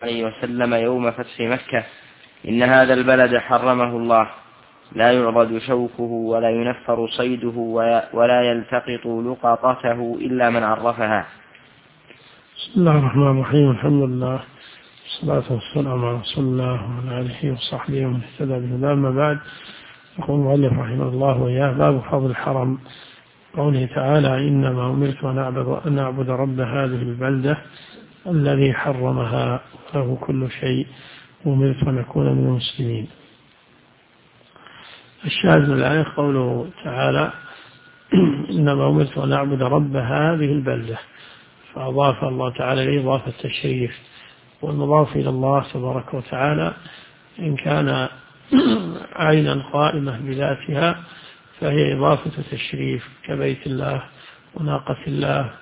عليه وسلم يوم فتح مكة: إن هذا البلد حرمه الله، لا يعرض شوكه ولا ينفر صيده ولا يلتقط لقطته إلا من عرفها. بسم الله الرحمن الرحيم. الحمد لله والصلاة والسلام على رسول الله وعلى آله وصحبه ومن اهتدى بهداه. أما بعد، يقول المؤلف رحمه الله وإياه: باب فضل الحرم. قوله تعالى: إنما أمرت أن أعبد رب هذه البلدة الذي حرمها له كل شيء، أمرت أن أكون من المسلمين. الشاهد من الآية قوله تعالى: إنما أمرت أن أعبد رب هذه البلدة، فأضاف الله تعالى إليه إضافة التشريف، والمضاف إلى الله تبارك وتعالى إن كان عينا قائمة بذاتها فهي إضافة تشريف كبيت الله وناقة الله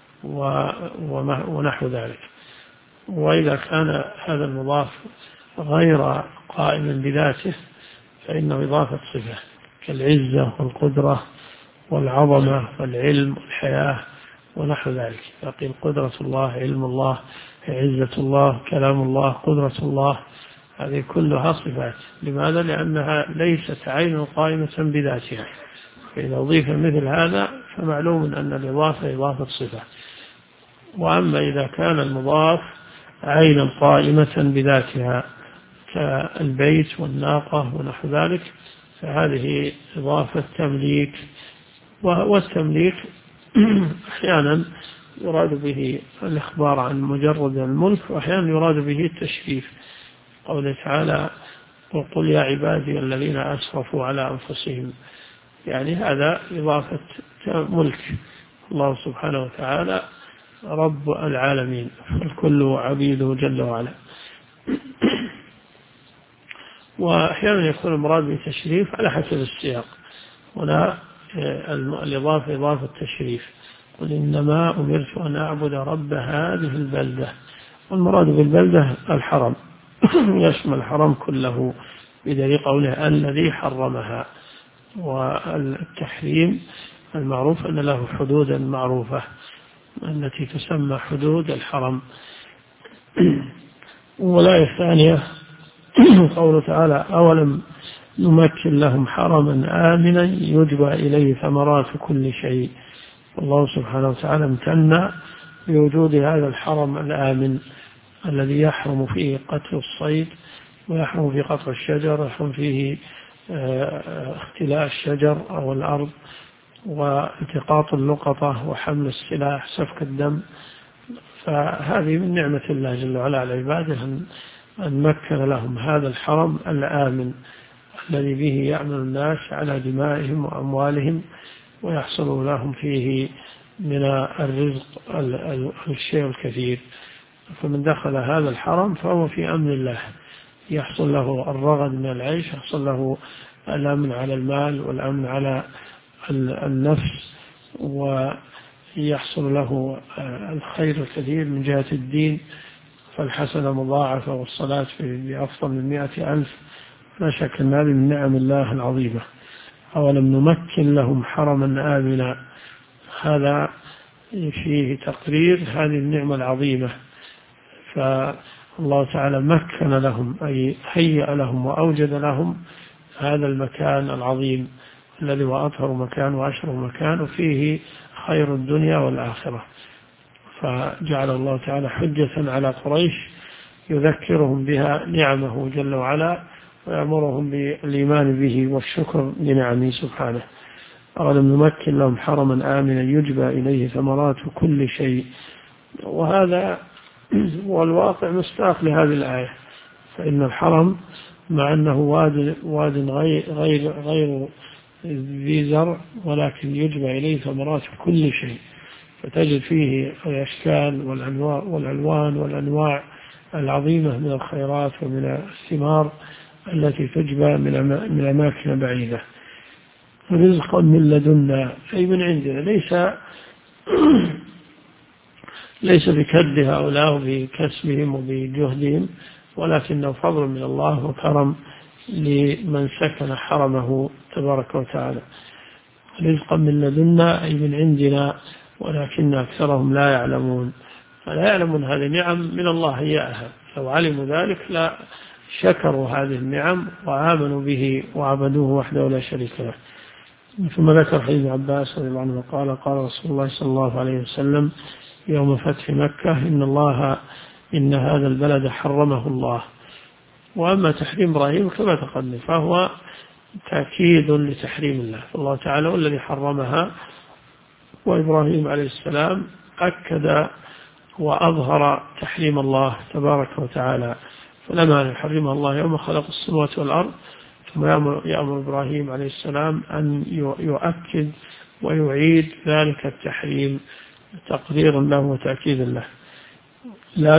ونحو ذلك. وإذا كان هذا المضاف غير قائما بذاته فإنه إضافة صفة كالعزة والقدرة والعظمة والعلم والحياة ونحو ذلك. فقيل قدرة الله، علم الله، عزة الله، كلام الله، قدرة الله، هذه كلها صفات. لماذا؟ لأنها ليست عين قائمة بذاتها، فإذا أضيف مثل هذا فمعلوم أن الإضافة إضافة صفة. وأما إذا كان المضاف عينا قائمة بذاتها كالبيت والناقة ونحو ذلك فهذه إضافة تمليك. والتمليك أحيانا يراد به الإخبار عن مجرد الملك، وأحيانا يراد به التشريف. قوله تعالى: وقل يا عبادي الذين أسرفوا على أنفسهم، يعني هذا إضافة ملك. الله سبحانه وتعالى رب العالمين، الكل عبيده جل وعلا. وأحيانا يكون المراد بالتشريف على حسب السياق. هنا الإضافة إضافة تشريف: قل إنما أمرت أن أعبد رب هذه البلدة. والمراد بالبلدة الحرم يشمل الحرم كله، بدليل قوله الذي حرمها. والتحريم المعروف أن له حدودا معروفة التي تسمى حدود الحرم. والآية الثانية قوله تعالى: أولم نمكن لهم حرما آمنا يجبى إليه ثمرات كل شيء. الله سبحانه وتعالى امتن بوجود هذا الحرم الآمن الذي يحرم فيه قتل الصيد، ويحرم فيه قطع الشجر، ويحرم فيه اختلاء الشجر أو الأرض، والتقاط اللقطة، وحمل السلاح، سفك الدم. فهذه من نعمة الله جل وعلا على عباده أن مكن لهم هذا الحرم الآمن الذي به يعمل الناس على دمائهم وأموالهم، ويحصل لهم فيه من الرزق الشيء الكثير. فمن دخل هذا الحرم فهو في أمن الله، يحصل له الرغد من العيش، يحصل له الأمن على المال والأمن على النفس، ويحصل له الخير الكثير من جهة الدين، فالحسنة مضاعفة والصلاة بأفضل من 100,000. لا شك أن هذه من نعم الله العظيمة. أولم نمكن لهم حرما آمنا، هذا فيه تقرير هذه النعمة العظيمة. فالله تعالى مكن لهم، أي هيأ لهم وأوجد لهم هذا المكان العظيم الذي هو أطهر مكان وأشرف مكان، وفيه خير الدنيا والآخرة. فجعل الله تعالى حجة على قريش يذكرهم بها نعمه جل وعلا، ويأمرهم بالإيمان به والشكر لنعمه سبحانه. أولم نمكن لهم حرما آمنا يجبى إليه ثمرات كل شيء. وهذا والواقع مستاق لهذه الآية، فإن الحرم مع أنه واد غير ذي زرع، ولكن يجبى إليه ثمرات كل شيء، فتجد فيه الأشكال والألوان والأنواع العظيمة من الخيرات ومن الثمار التي تجبى من أماكن بعيدة. رزقا من لدنا، أي من عندنا، ليس بكد هؤلاء وبكسبهم وبجهدهم، ولكنه فضل من الله وكرم لمن سكن حرمه تبارك وتعالى. رزقا من لدنا أي من عندنا، ولكن أكثرهم لا يعلمون. فلا يعلمون هذه نعم من الله إياها، لو علموا ذلك لا شكروا هذه النعم وآمنوا به وعبدوه وحده لا شريك له. ثم ذكر حديث عباس رضي الله عنه قال قال رسول الله صلى الله عليه وسلم يوم فتح مكة إن هذا البلد حرمه الله. وأما تحريم إبراهيم كما تقدم فهو تأكيد لتحريم الله، فالله تعالى هو الذي حرمها، وإبراهيم عليه السلام أكد وأظهر تحريم الله تبارك وتعالى، فلما يحرمها الله يوم خلق السماوات والأرض ثم يأمر إبراهيم عليه السلام أن يؤكد ويعيد ذلك التحريم تقديرا له وتأكيدا له. لا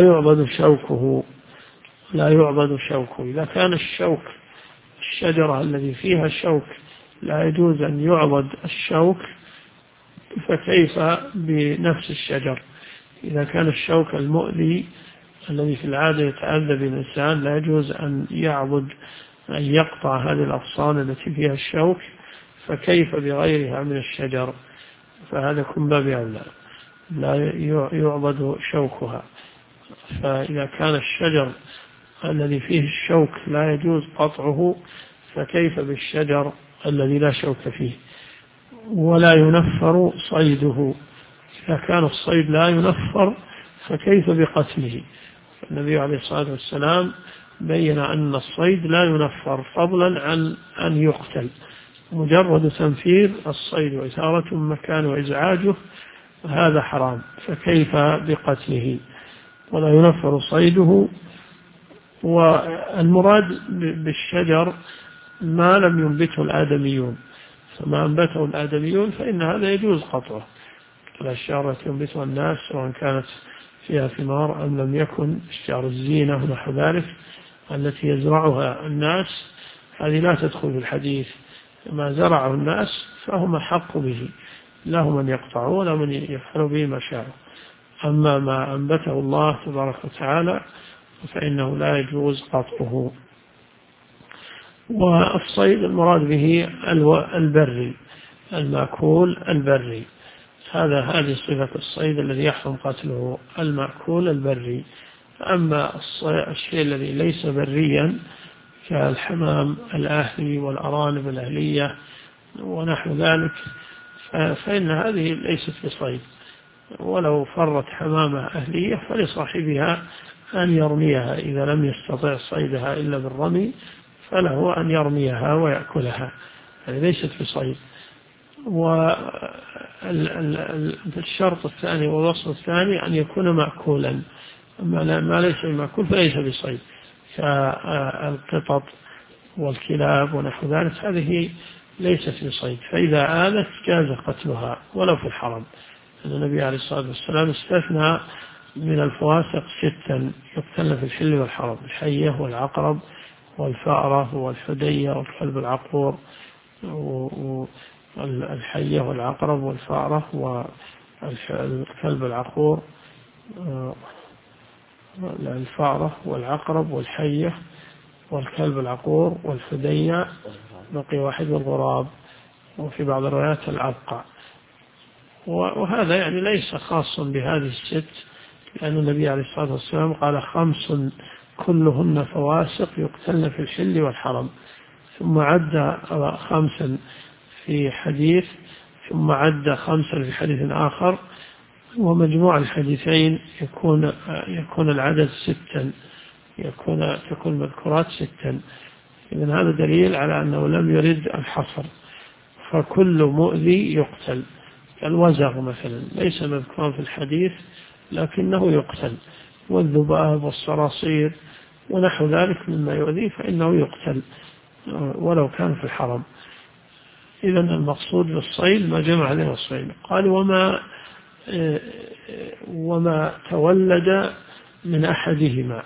يعبد شوكه. إذا كان الشوك الشجرة الذي فيها شوك لا يجوز أن يعبد الشوك، فكيف بنفس الشجر؟ إذا كان الشوك المؤذي الذي في العادة يتأذى بالإنسان لا يجوز أن يقطع هذه الأغصان التي فيها الشوك، فكيف بغيرها من الشجر؟ فهذا كن باب أولى، لا يعبد شوكها. فإذا كان الشجر الذي فيه الشوك لا يجوز قطعه، فكيف بالشجر الذي لا شوك فيه؟ ولا ينفر صيده. إذا كان الصيد لا ينفر فكيف بقتله؟ النبي عليه الصلاة والسلام بين أن الصيد لا ينفر فضلا عن أن يقتل، مجرد تنفير الصيد وإثارة مكان وإزعاجه هذا حرام، فكيف بقتله؟ ولا ينفر صيده. والمراد بالشجر ما لم ينبته الآدميون، فما أنبته الآدميون فإن هذا يجوز قطعه. الأشجار التي ينبتها الناس سواء كانت فيها ثمار أم لم يكن، أشجار الزينة ونحو ذلك التي يزرعها الناس هذه لا تدخل في الحديث. ما زرعه الناس فهم حق به، لهم من يقطعوا ولا من يفعلوا به ما شاءوا. أما ما أنبته الله تبارك وتعالى فإنه لا يجوز قطعه. والصيد المراد به البري، المأكول البري، هذه صفة الصيد الذي يحرم قتله، المأكول البري. أما الشيء الذي ليس بريا كالحمام الأهلي والأرانب الأهلية ونحو ذلك فإن هذه ليست بصيد، ولو فرت حمامة أهلية فلصاحبها أن يرميها، إذا لم يستطع صيدها إلا بالرمي فله أن يرميها ويأكلها، هذه ليست بصيد. والشرط الثاني والوصف الثاني أن يكون مأكولا، ما ليس بمأكول فليس بصيد، كالقطط والكلاب ونحو ذلك هذه ليست بصيد، فإذا آلت جاز قتلها ولو في الحرم. النبي عليه الصلاة والسلام استثنى من الفواسق 6 يقتلن في الحل والحرم: الحية والعقرب والفأرة والحدية والكلب العقور، الحية والعقرب والفأرة والكلب العقور، الفأرة والعقرب والحية والكلب العقور والحدية، بقي واحد والغراب، وفي بعض الروايات العبقع. وهذا يعني ليس خاصا بهذه 6، لأن النبي عليه الصلاة والسلام قال 5 كلهن فواسق يقتلن في الحل والحرم، ثم عد 5 في حديث، ثم عد 5 في حديث آخر، ومجموع الحديثين يكون العدد 6، تكون مذكورات 6. إذن هذا دليل على أنه لم يرد الحصر، فكل مؤذي يقتل، كالوزغ مثلا ليس مذكورا في الحديث لكنه يقتل، والذباب والصراصير ونحو ذلك مما يؤذي فإنه يقتل ولو كان في الحرم. إذن المقصود بالصيد ما جمع عليه الصيد. قال وما تولد من أحدهما،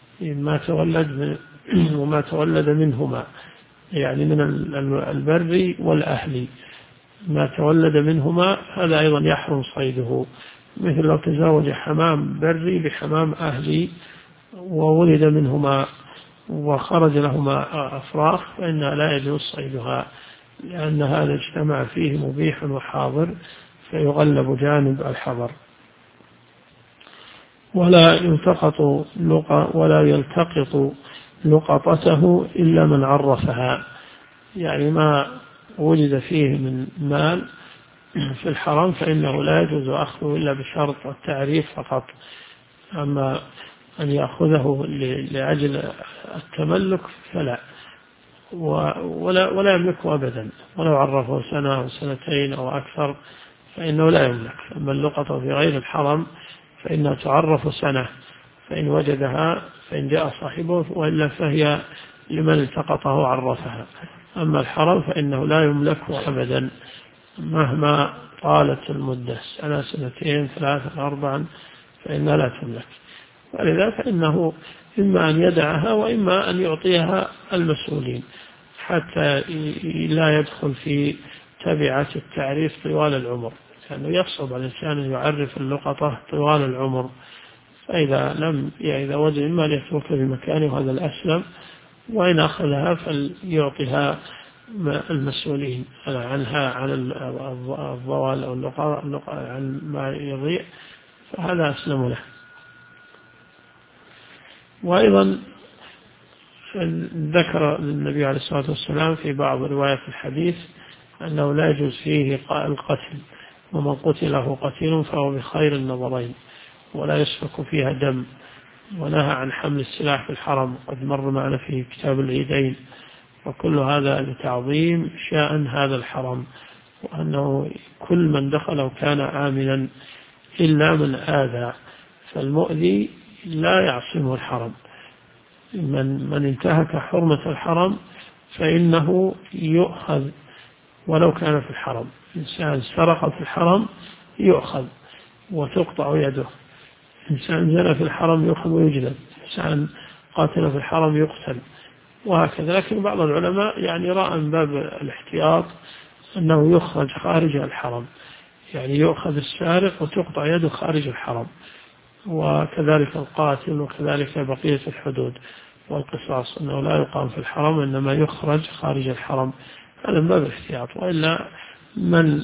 وما تولد منهما، يعني من البري والأهلي، ما تولد منهما هذا أيضا يحرم صيده، مثل لو تزوج حمام بري بحمام أهلي وولد منهما وخرج لهما أفراخ فإنها لا يجوز صيدها، لأن هذا اجتمع فيه مبيح وحاضر فيغلب جانب الحظر. ولا يلتقط لقطته إلا من عرفها، يعني ما وجد فيه من مال في الحرم فإنه لا يجوز أخذه إلا بشرط التعريف فقط. أما أن يأخذه لأجل التملك فلا، ولا يملكه أبدا، ولو عرفه سنة أو سنتين أو أكثر فإنه لا يملك. أما اللقطة في غير الحرم فإنها تعرف سنة، فإن وجدها فإن جاء صاحبه، وإلا فهي لمن التقطه عرفها. أما الحرم فإنه لا يملكه أبدا مهما طالت المدة، سنة سنتين ثلاثة أربعا، فإنها لا تملك. ولذا فإنه إما أن يدعها وإما أن يعطيها المسؤولين حتى لا يدخل في تبعة التعريف طوال العمر، لأنه يصعب على الإنسان أن يعرف اللقطة طوال العمر. إذا وجد إما ليتركها بمكانه وهذا الأسلم، وإن أخذها فليعطيها المسؤولين عنها، عن الضوال أو عن ما يضيع، فهذا أسلم له. وأيضا ذكر النبي عليه الصلاة والسلام في بعض روايات الحديث أنه لا يجوز فيه القتل، ومن قتله قتيل فهو بخير النظرين، ولا يسفك فيها دم، ونهى عن حمل السلاح في الحرم، قد مر معنا في كتاب العيدين. وكل هذا لتعظيم شأن هذا الحرم، وأنه كل من دخله كان آمنا إلا من آذى، فالمؤذي لا يعصمه الحرم. من انتهك حرمة الحرم فإنه يؤخذ ولو كان في الحرم. إنسان سرق في الحرم يؤخذ وتقطع يده، إنسان زنى في الحرم يؤخذ ويجلد، إنسان قاتل في الحرم يقتل، وهكذا. لكن بعض العلماء يعني رأى من باب الاحتياط أنه يخرج خارج الحرم، يعني يؤخذ السارق وتقطع يده خارج الحرم، وكذلك القاتل، وكذلك بقية الحدود والقصاص، أنه لا يقام في الحرم إنما يخرج خارج الحرم. هذا من باب الاحتياط. وإلا من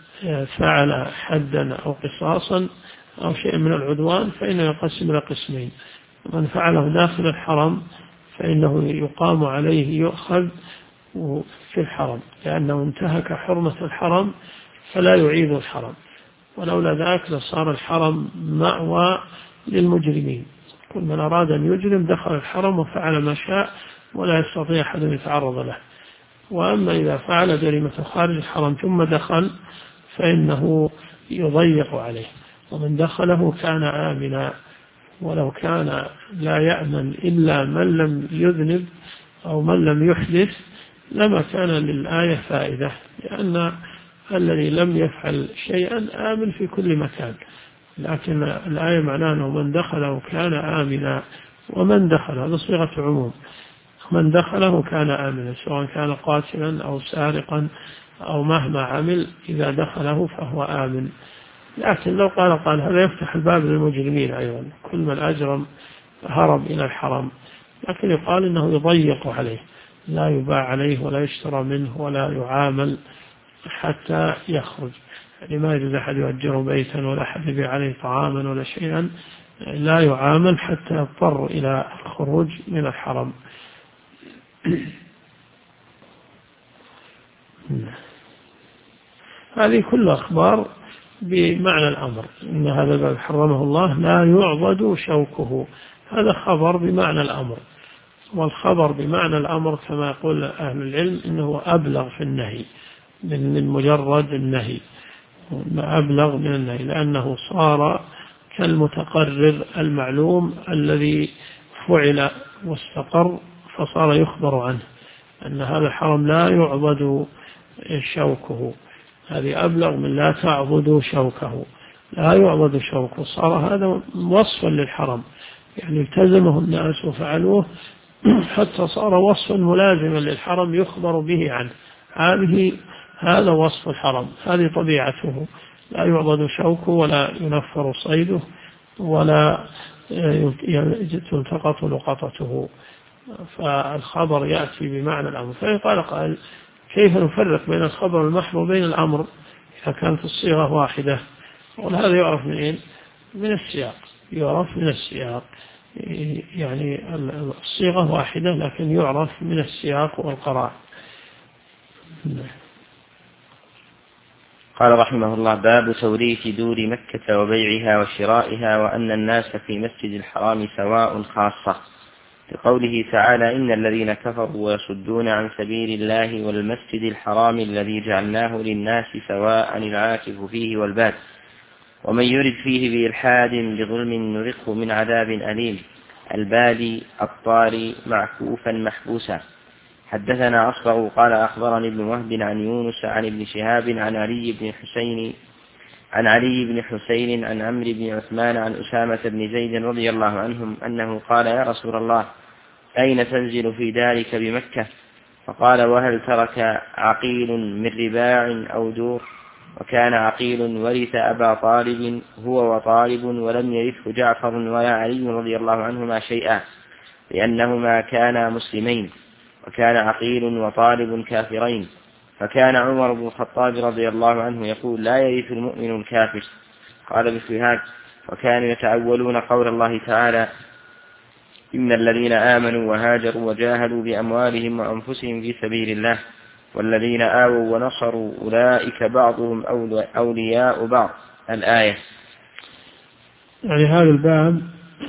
فعل حدا أو قصاصا أو شيء من العدوان فإنه ينقسم إلى قسمين: من فعله داخل الحرم فإنه يقام عليه يؤخذ في الحرم لأنه انتهك حرمة الحرم فلا يعيد الحرم، ولولا ذاك لصار الحرم مأوى للمجرمين. كل من أراد أن يجرم دخل الحرم وفعل ما شاء ولا يستطيع أحد أن يتعرض له. وأما إذا فعل جريمة خارج الحرم ثم دخل فإنه يضيق عليه، ومن دخله كان آمنا. ولو كان لا يأمن إلا من لم يذنب أو من لم يحدث لما كان للآية فائدة، لأن الذي لم يفعل شيئا آمن في كل مكان، لكن الآية معناه أنه من دخله كان آمنا، ومن دخل هذا صيغة عموم، من دخله كان آمنا سواء كان قاتلا أو سارقا أو مهما عمل، إذا دخله فهو آمن. لكن لو قال هذا يفتح الباب للمجرمين أيضا، كل من أجرم هرب إلى الحرم، لكن يقال إنه يضيق عليه، لا يباع عليه ولا يشترى منه ولا يعامل حتى يخرج. يعني ما يجوز أحد يؤجره بيتا ولا أحد يبيع عليه طعاما ولا شيئا، لا يعامل حتى يضطر إلى الخروج من الحرم. هذه كل أخبار بمعنى الأمر، إن هذا الباب حرمه الله لا يعضد شوكه، هذا خبر بمعنى الأمر. والخبر بمعنى الأمر كما يقول أهل العلم إنه أبلغ في النهي من مجرد النهي، أبلغ من النهي، لأنه صار كالمتقرر المعلوم الذي فعل واستقر فصار يخبر عنه أن هذا الحرم لا يعضد شوكه. هذه أبلغ من لا تعضد شوكه، لا يعضد شوكه، صار هذا وصفا للحرم، يعني التزمه الناس وفعلوه حتى صار وصفا ملازما للحرم يخبر به عنه. هذا وصف الحرم، هذه طبيعته، لا يعضد شوكه ولا ينفر صيده ولا تلتقط لقطته. فالخبر يأتي بمعنى الأمر. فيقال قال كيف نفرق بين الخبر المحض وبين الأمر إذا كانت الصيغة واحدة؟ وهذا يعرف من السياق، يعرف من السياق، يعني الصيغة واحدة لكن يعرف من السياق والقراء. قال رحمه الله: باب توريث دور مكة وبيعها وشرائها، وأن الناس في مسجد الحرام سواء خاصة، لقوله تعالى: إن الذين كفروا ويصدون عن سبيل الله والمسجد الحرام الذي جعلناه للناس سواء العاكف فيه والباد، ومن يرد فيه بإلحاد بظلم نذقه من عذاب أليم. البادي الطاري معكوفا محبوسا. حدثنا أصبغ قال أخبرني ابن وهب عن يونس عن ابن شهاب عن علي بن حسين عن عمرو بن عثمان عن أسامة بن زيد رضي الله عنهم أنه قال: يا رسول الله، أين تنزل في دارك بمكة؟ فقال: وهل ترك عقيل من رباع أو دور؟ وكان عقيل ورث أبا طالب هو وطالب، ولم يرثه جعفر ولا علي رضي الله عنهما شيئا، لأنهما كانا مسلمين، وكان عقيل وطالب كافرين. فكان عمر بن الخطاب رضي الله عنه يقول: لا يرث المؤمن الكافر. قال ابن شهاب: وكانوا يتأولون قول الله تعالى: إن الذين آمنوا وهاجروا وجاهدوا بأموالهم وأنفسهم في سبيل الله والذين آووا ونصروا أولئك بعضهم أولياء بعض. الآية. يعني هذا الباب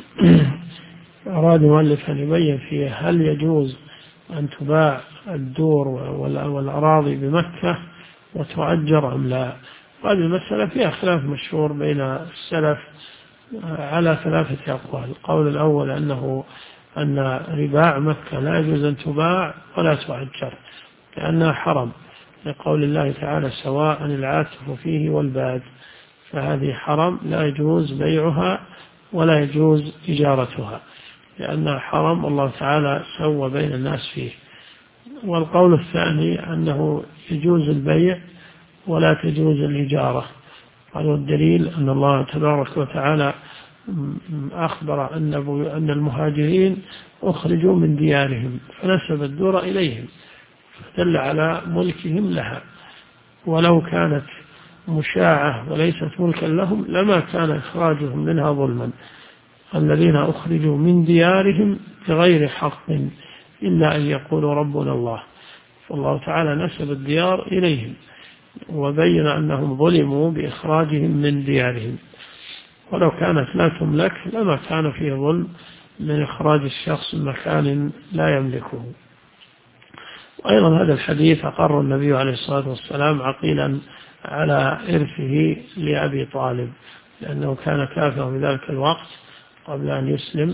أراد مؤلف أن يبين فيه هل يجوز أن تباع الدور والأراضي بمكة وتؤجر أم لا. هذه المسألة فيها خلاف مشهور بين السلف على 3 أقوال. القول الأول أن رباع مكة لا يجوز أن تباع ولا تؤجر لأنها حرم، لقول الله تعالى: سواء العاكف فيه والباد، فهذه حرم لا يجوز بيعها ولا يجوز إجارتها لأنها حرم، الله تعالى سوى بين الناس فيه. والقول الثاني أنه يجوز البيع ولا تجوز الإجارة، قالوا الدليل أن الله تبارك وتعالى أخبر أن المهاجرين أخرجوا من ديارهم فنسب الدور إليهم، فدل على ملكهم لها، ولو كانت مشاعة وليست ملكا لهم لما كان إخراجهم منها ظلما. الذين أخرجوا من ديارهم بغير حق إلا أن يقولوا ربنا الله، فالله تعالى نسب الديار إليهم وبين أنهم ظلموا بإخراجهم من ديارهم، ولو كانت لا تملك لما كان فيه ظلم من إخراج الشخص من مكان لا يملكه. وأيضا هذا الحديث أقر النبي عليه الصلاة والسلام عقيلا على إرثه لأبي طالب لأنه كان كافرا في ذلك الوقت قبل أن يسلم،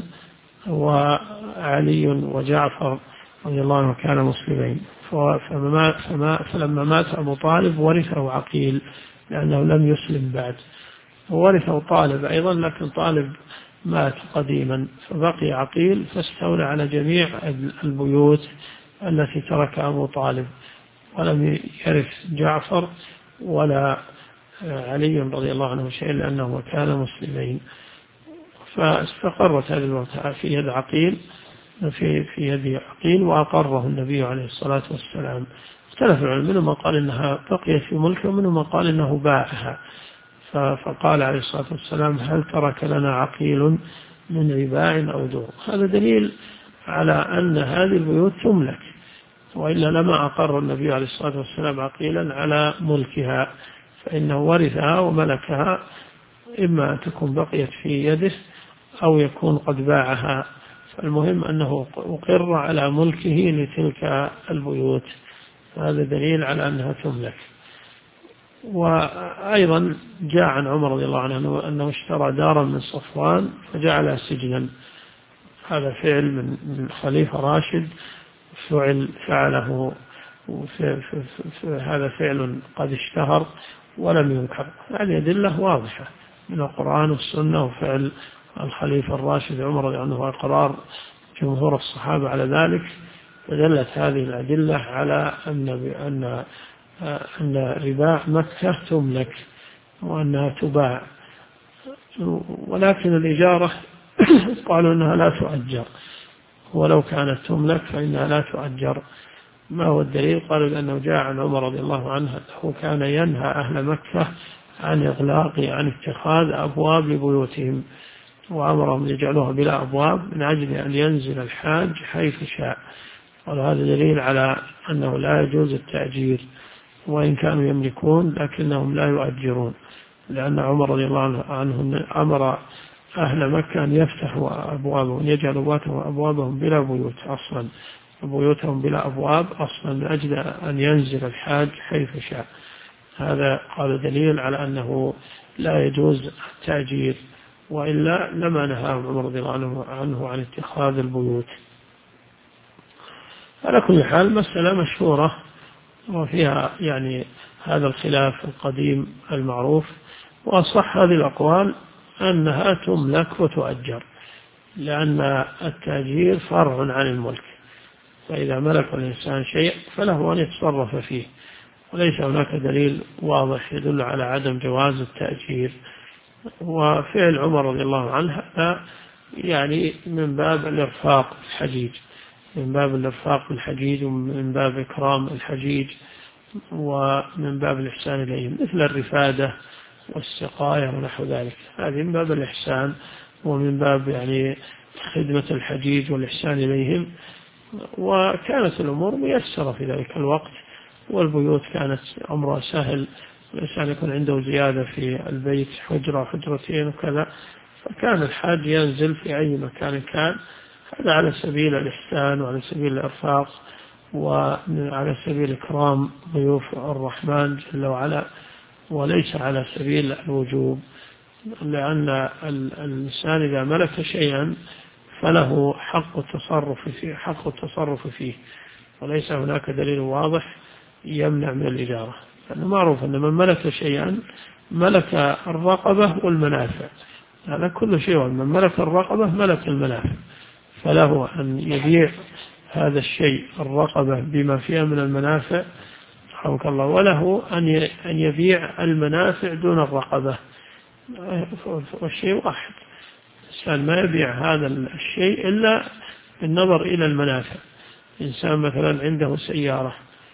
وعلي وجعفر رضي الله عنه كان مسلمين، فلما مات أبو طالب ورثه عقيل لأنه لم يسلم بعد، وورثه طالب أيضا لكن طالب مات قديما، فبقي عقيل فاستولى على جميع البيوت التي ترك أبو طالب، ولم يرث جعفر ولا علي رضي الله عنه شيء لأنه كان مسلمين. فاستقرت هذه المتعة في يد عقيل في يد عقيل وأقره النبي عليه الصلاة والسلام. اختلف العلماء، منهم من قال إنها بقيت في ملكه ومنهم من قال إنه باعها، فقال عليه الصلاة والسلام: هل ترك لنا عقيل من رباع أو دور؟ هذا دليل على أن هذه البيوت تملك، وإلا لما أقر النبي عليه الصلاة والسلام عقيلا على ملكها، فإنه ورثها وملكها، إما أن تكون بقيت في يده أو يكون قد باعها، فالمهم أنه أقر على ملكه لتلك البيوت، هذا دليل على أنها تملك. وأيضا جاء عن عمر رضي الله عنه أنه اشترى دارا من صفوان فجعلها سجنا، هذا فعل من خليفة راشد فعله، هذا فعل قد اشتهر ولم ينكر. هذه أدلة واضحة من القرآن والسنة وفعل الخليفة الراشد عمر رضي الله عنه وإقرار جمهور الصحابة على ذلك، فدلت هذه الأدلة على أن رباع مكة تملك وأنها تباع، ولكن الإجارة قالوا أنها لا تؤجر، ولو كانت تملك فإنها لا تؤجر. ما هو الدليل؟ قالوا لأنه جاء عن عمر رضي الله عنه أنه كان ينهى أهل مكة عن إغلاق عن اتخاذ أبواب لبيوتهم، وأمرهم يجعلوها بلا أبواب من أجل أن ينزل الحاج حيث شاء. وهذا دليل على أنه لا يجوز التأجير، وإن كانوا يملكون لكنهم لا يؤجرون، لأن عمر رضي الله عنه أمر أهل مكة أن يفتحوا أبوابهم، يجعلوا أبوابهم بلا بيوت أصلا، بيوتهم بلا أبواب أصلا، من أجل أن ينزل الحاج حيث شاء. هذا قال دليل على أنه لا يجوز التأجير، وإلا لما نهاهم عمر رضي الله عنه عن اتخاذ البيوت. على كل حال مسألة مشهورة وفيها يعني هذا الخلاف القديم المعروف، وأصح هذه الأقوال أنها تملك وتؤجر، لأن التأجير فرع عن الملك، فإذا ملك الإنسان شيء فله أن يتصرف فيه، وليس هناك دليل واضح يدل على عدم جواز التأجير. وفعل عمر رضي الله عنه يعني من باب الإرفاق بالحجيج، من باب الإرفاق بالحجيج، ومن باب إكرام الحجيج، ومن باب الإحسان إليهم، مثل الرفادة والسقاية ونحو ذلك، هذه من باب الإحسان ومن باب يعني خدمة الحجيج والإحسان إليهم. وكانت الأمور ميسرة في ذلك الوقت، والبيوت كانت أمرها سهل، الإنسان يكون عنده زيادة في البيت حجرة حجرتين وكذا، فكان الحاج ينزل في أي مكان كان، هذا على سبيل الإحسان وعلى سبيل الإرفاق وعلى سبيل إكرام ضيوف الرحمن جل وعلا، وليس على سبيل الوجوب، لأن الإنسان إذا ملك شيئا فله حق التصرف فيه، وليس هناك دليل واضح يمنع من الإجارة. لأنه معروف أن من ملك شيئا ملك الرقبة والمنافع، هذا كل شيء، من ملك الرقبة ملك المنافع، فله أن يبيع هذا الشيء الرقبة بما فيها من المنافع رحمك الله، وله أن يبيع المنافع دون الرقبة، والشيء واحد. الإنسان ما يبيع هذا الشيء إلا بالنظر إلى المنافع. إنسان مثلا عنده سيارة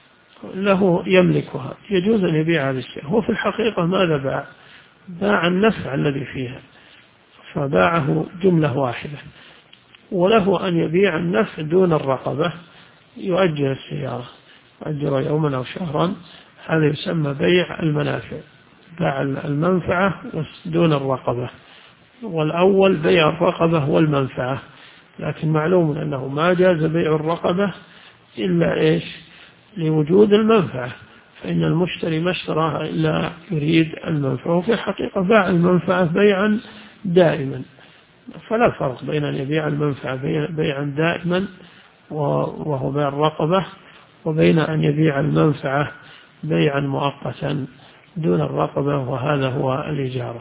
له يملكها، يجوز أن يبيع هذا الشيء، هو في الحقيقة ماذا باع النفع الذي فيها، فباعه جملة واحدة، وله أن يبيع النفع دون الرقبة، يؤجر السيارة، يؤجر يوما أو شهرا، هذا يسمى بيع المنافع، باع المنفعة دون الرقبة. والأول بيع الرقبة والمنفعة، لكن معلوم أنه ما جاز بيع الرقبة إلا لوجود المنفعة، فإن المشتري ما اشتراها إلا يريد المنفعة، وفي الحقيقة باع المنفعة بيعا دائما، فلا فرق بين أن يبيع المنفعة بيعا دائما وهو بيع الرقبة، وبين أن يبيع المنفعة بيعا مؤقتا دون الرقبة، وهذا هو الإجارة.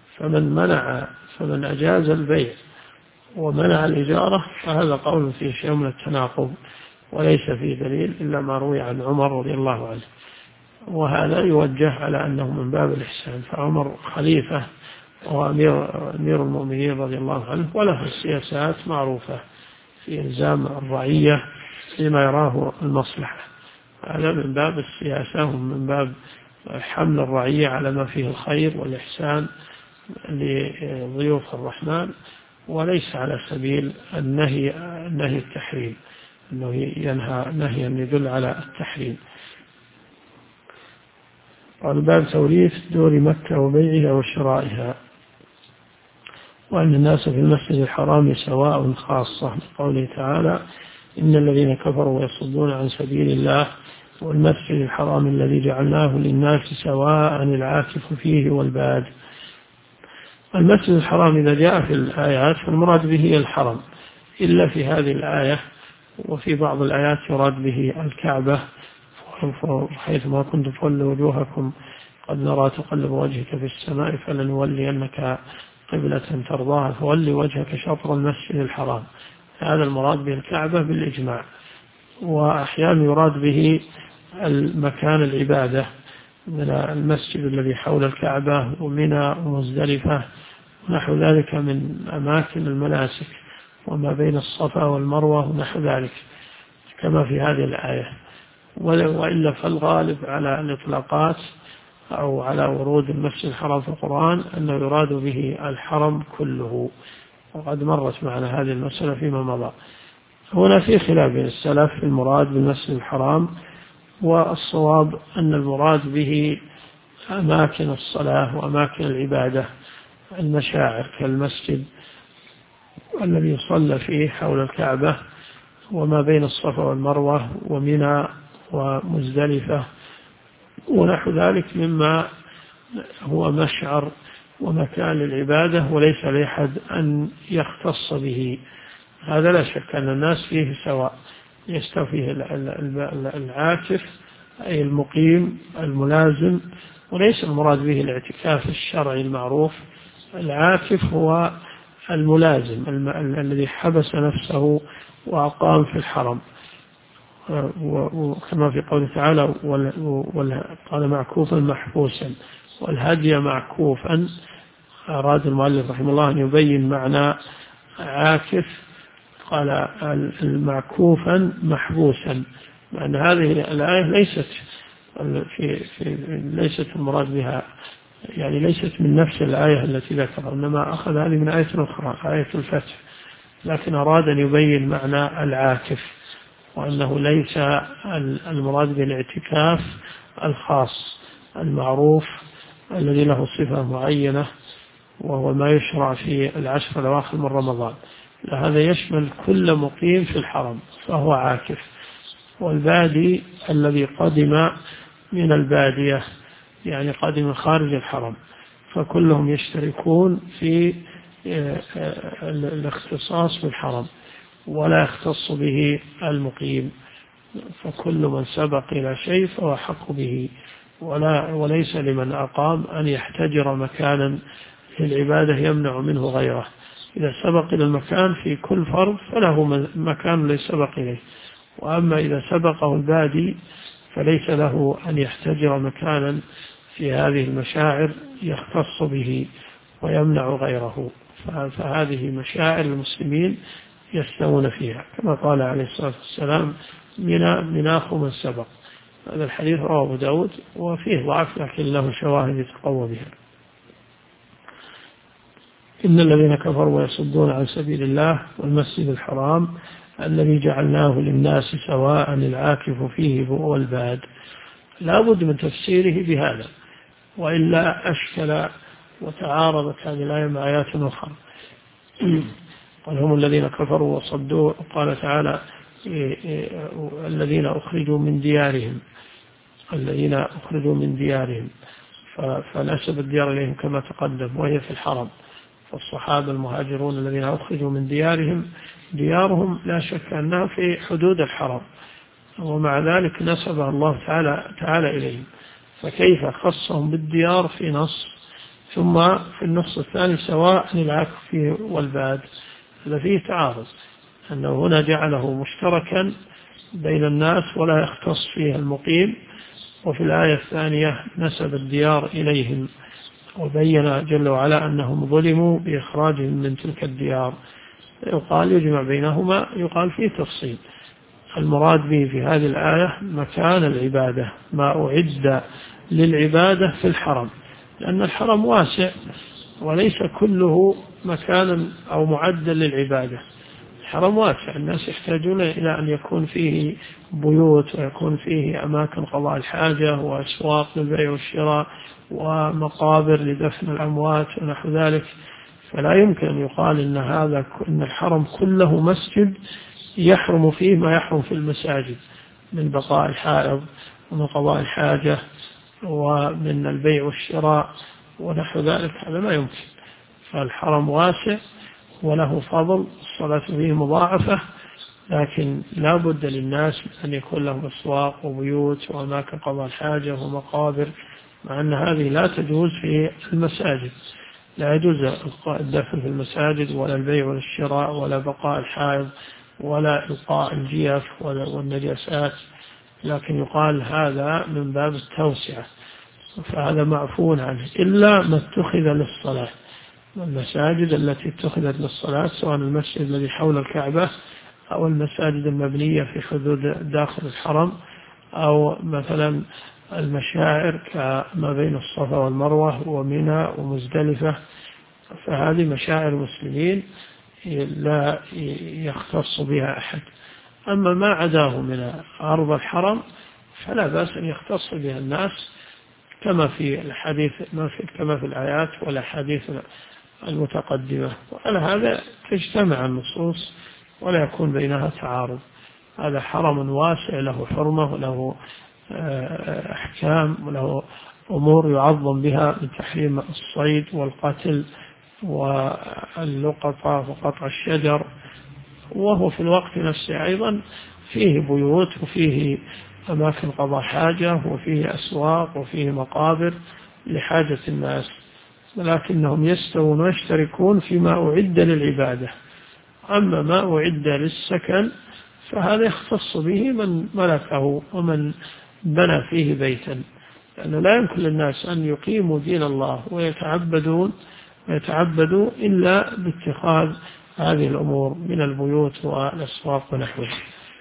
فمن أجاز البيع ومنع الإجارة فهذا قول فيه شيء من التناقض، وليس فيه دليل إلا ما روي عن عمر رضي الله عنه، وهذا يوجه على أنه من باب الإحسان، فعمر خليفة وأمير المؤمنين رضي الله عنه، وله السياسات معروفة في إلزام الرعية فيما يراه المصلحة، هذا من باب السياسة ومن باب حمل الرعية على ما فيه الخير والإحسان لضيوف الرحمن، وليس على سبيل النهي التحريم، أنه ينهى نهيا يدل على التحريم. قال باب توريث دور مكة وبيعها وشرائها، وأن الناس في المسجد الحرام سواء خاصة، قوله تعالى إن الذين كفروا ويصدون عن سبيل الله والمسجد الحرام الذي جعلناه للناس سواء العاكف فيه والباد. المسجد الحرام إذا جاء في الآيات فالمراد به الحرم، إلا في هذه الآية، وفي بعض الآيات يراد به الكعبة، حيث ما كنتم فولوا وجوهكم قد نرى تقلب وجهك في السماء فلنولينك قبلة ترضاها فولي وجهك شطر المسجد الحرام، هذا المراد به الكعبة بالإجماع. وأحيانا يراد به المكان العبادة من المسجد الذي حول الكعبة ومنى ومزدلفة ونحو ذلك من أماكن المناسك، وما بين الصفا والمروة ونحو ذلك كما في هذه الآية. وإلا فالغالب على الإطلاقات أو على ورود المسجد الحرام في القرآن أنه يراد به الحرم كله، وقد مرت معنا هذه المسألة فيما مضى. هنا في خلاف بين السلف في المراد بالمسجد الحرام، والصواب أن المراد به أماكن الصلاة وأماكن العبادة، المشاعر كالمسجد الذي يصلى فيه حول الكعبة وما بين الصفا والمروة ومنى ومزدلفة ونحو ذلك مما هو مشعر ومكان للعبادة وليس لأحد أن يختص به. هذا لا شك أن الناس فيه سواء، يستوفيه العاكف أي المقيم الملازم، وليس المراد به الاعتكاف الشرعي المعروف. العاكف هو الملازم الذي حبس نفسه وأقام في الحرم، وكما في قوله تعالى قال معكوفا محبوسا، والهدي معكوفا. أراد المؤلف رحمه الله أن يبين معنى عاكف، قال المعكوفا محبوسا، لأن هذه الآية ليست المراد بها، يعني ليست من نفس الآية التي ذكرها، إنما أخذ هذه من آية أخرى، آية الفتح، لكن أراد أن يبين معنى العاكف، وأنه ليس المراد بالاعتكاف الخاص المعروف الذي له صفة معينة وهو ما يشرع في العشر الأواخر من رمضان، هذا يشمل كل مقيم في الحرم فهو عاكف. والبادي الذي قدم من البادية، يعني قدم خارج الحرم، فكلهم يشتركون في الاختصاص بالحرم ولا يختص به المقيم، فكل من سبق إلى شيء فهو حق به، وليس لمن أقام أن يحتجر مكانا للعبادة يمنع منه غيره. إذا سبق إلى المكان في كل فرض فله مكان ليس سبق إليه، وأما إذا سبقه البادي فليس له أن يحتجر مكانا في هذه المشاعر يختص به ويمنع غيره. فهذه مشاعر المسلمين يستوون فيها، كما قال عليه الصلاة والسلام مناخ من سبق. هذا الحديث رواه أبو داود وفيه ضعف لكن له شواهد يتقوى بها. إن الذين كفروا ويصدون عن سبيل الله والمسجد الحرام الذي جعلناه للناس سواء العاكف فيه والباد، لا بد من تفسيره بهذا، وإلا أشكل وتعارضت هذه الآية مع آيات أخرى. قال هم الذين كفروا وصدوا، قال تعالى الذين أخرجوا من ديارهم فنسب الديار إليهم كما تقدم وهي في الحرم. فالصحابة المهاجرون الذين أخرجوا من ديارهم لا شك أنها في حدود الحرم، ومع ذلك نسبها الله تعالى إليهم، فكيف خصهم بالديار في نص، ثم في النص الثاني سواء العاكف والباد؟ هذا فيه تعارض، أنه هنا جعله مشتركا بين الناس ولا يختص فيه المقيم، وفي الآية الثانية نسب الديار إليهم، وبين جل وعلا أنهم ظلموا بإخراجهم من تلك الديار. يقال يجمع بينهما، يقال فيه تفصيل. المراد به في هذه الآية مكان العبادة، ما أعد للعبادة في الحرم، لأن الحرم واسع وليس كله مكانا أو معدا للعبادة. الحرم واسع، الناس يحتاجون إلى أن يكون فيه بيوت ويكون فيه أماكن قضاء الحاجة وأسواق للبيع والشراء ومقابر لدفن الأموات ونحو ذلك. فلا يمكن أن يقال إن الحرم كله مسجد يحرم فيه ما يحرم في المساجد من بقاء الحائض ومن قضاء الحاجة ومن البيع والشراء ونحو ذلك، هذا ما يمكن. فالحرم واسع وله فضل، الصلاة فيه مضاعفة، لكن لا بد للناس أن يكون لهم أسواق وبيوت وأماكن قضاء الحاجة ومقابر، مع أن هذه لا تجوز في المساجد. لا يجوز الدفن في المساجد ولا البيع ولا الشراء ولا بقاء الحائض ولا إلقاء الجيف والنجاسات، لكن يقال هذا من باب التوسعة، فهذا معفو عنه، إلا ما اتخذ للصلاة. المساجد التي اتخذت للصلاة سواء المسجد الذي حول الكعبة أو المساجد المبنية في حدود داخل الحرم، أو مثلا المشاعر كما بين الصفا والمروة ومنى ومزدلفة، فهذه مشاعر المسلمين لا يختص بها أحد. أما ما عداه من أرض الحرم فلا بأس أن يختص بها الناس كما في الحديث، كما في الآيات والأحاديث المتقدمة، وعلى هذا تجتمع النصوص ولا يكون بينها تعارض. هذا حرم واسع له حرمة وله أحكام وله أمور يعظم بها من تحريم الصيد والقتل واللقطة وقطع الشجر، وهو في الوقت نفسه أيضا فيه بيوت وفيه أماكن قضاء حاجة وفيه أسواق وفيه مقابر لحاجة الناس، ولكنهم يستوون ويشتركون فيما أعد للعبادة. أما ما أعد للسكن فهذا يختص به من ملكه ومن بنى فيه بيتا، لأنه لا يمكن للناس أن يقيموا دين الله ويتعبدوا إلا باتخاذ هذه الأمور من البيوت والأسواق ونحوها.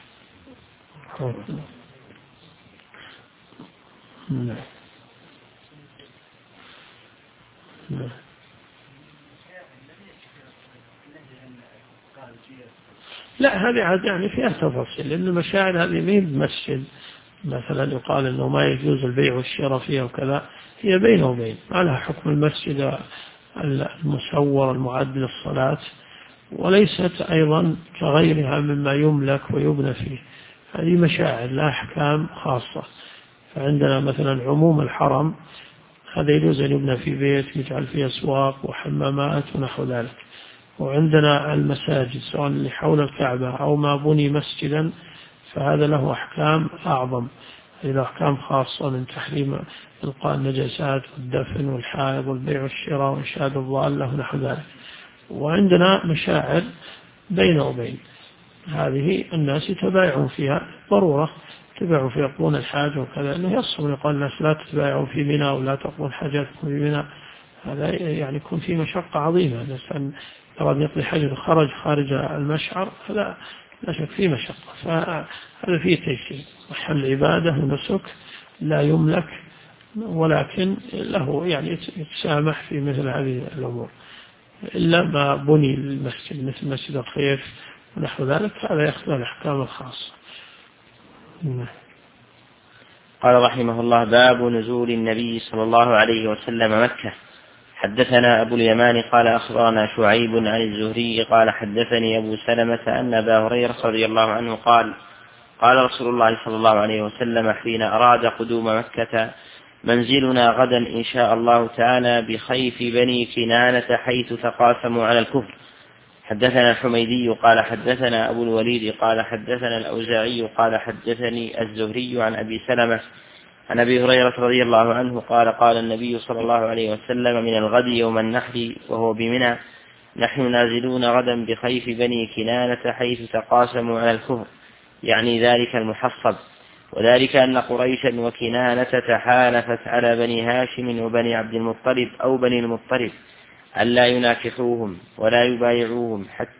لا، هذه عاد يعني فيها تفاصيل، لأن المشاعر هذه ما هي بمسجد مثلا يقال أنه ما يجوز البيع والشراء فيها وكذا، هي بينه وبين، ما لها حكم المسجد المسور المعد للصلاة، وليست أيضا كغيرها مما يملك ويبنى فيه. هذه مشاعر لا أحكام خاصة. فعندنا مثلا عموم الحرم هذا يجوز أن يبنى في بيت يجعل فيه أسواق وحمامات ونحو ذلك، وعندنا المساجد سواء اللي حول الكعبة أو ما بني مسجدا فهذا له أحكام أعظم، له أحكام خاصة من تحريم إلقاء النجاسات والدفن والحائض والبيع والشراء وإنشاد الضالة ونحو ذلك. وعندنا مشاعر بين وبين، هذه الناس يتبايعون فيها ضرورة، يتبايعون في يقضون الحاجة وكذا، إنه يصل يقال الناس لا تتبايعوا في منى ولا تقضون حاجاتكم في منى، هذا يعني يكون فيه مشقة عظيمة. الإنسان أراد يقضي حاجة خارج المشعر هذا لا شك فيه مشقة، فهذا فيه تيسير وحل عبادة ونسك لا يملك، ولكن له يعني يتسامح في مثل هذه الأمور، إلا ما بني المسجد مثل مسجد الخيف ونحو ذلك هذا يأخذ الأحكام الخاصة. قال رحمه الله: باب نزول النبي صلى الله عليه وسلم مكة. حدثنا أبو اليمان قال أخبرنا شعيب عن الزهري قال حدثني أبو سلمة أن أبا هريرة رضي الله عنه قال: قال رسول الله صلى الله عليه وسلم حين أراد قدوم مكة: منزلنا غدا إن شاء الله تعالى بخيف بني كنانة حيث تقاسموا على الكفر. حدثنا الحميدي قال حدثنا أبو الوليد قال حدثنا الأوزاعي قال حدثني الزهري عن أبي سلمة عن أبي هريرة رضي الله عنه قال: قال النبي صلى الله عليه وسلم: من الغد يوم النحر وهو بمنى: نحن نازلون غدا بخيف بني كنانة حيث تقاسموا على الكفر، يعني ذلك المحصب، وذلك أن قريشا وكنانة تحالفت على بني هاشم وبني عبد المطلب أو بني المطلب ألا يناكحوهم ولا يبايعوهم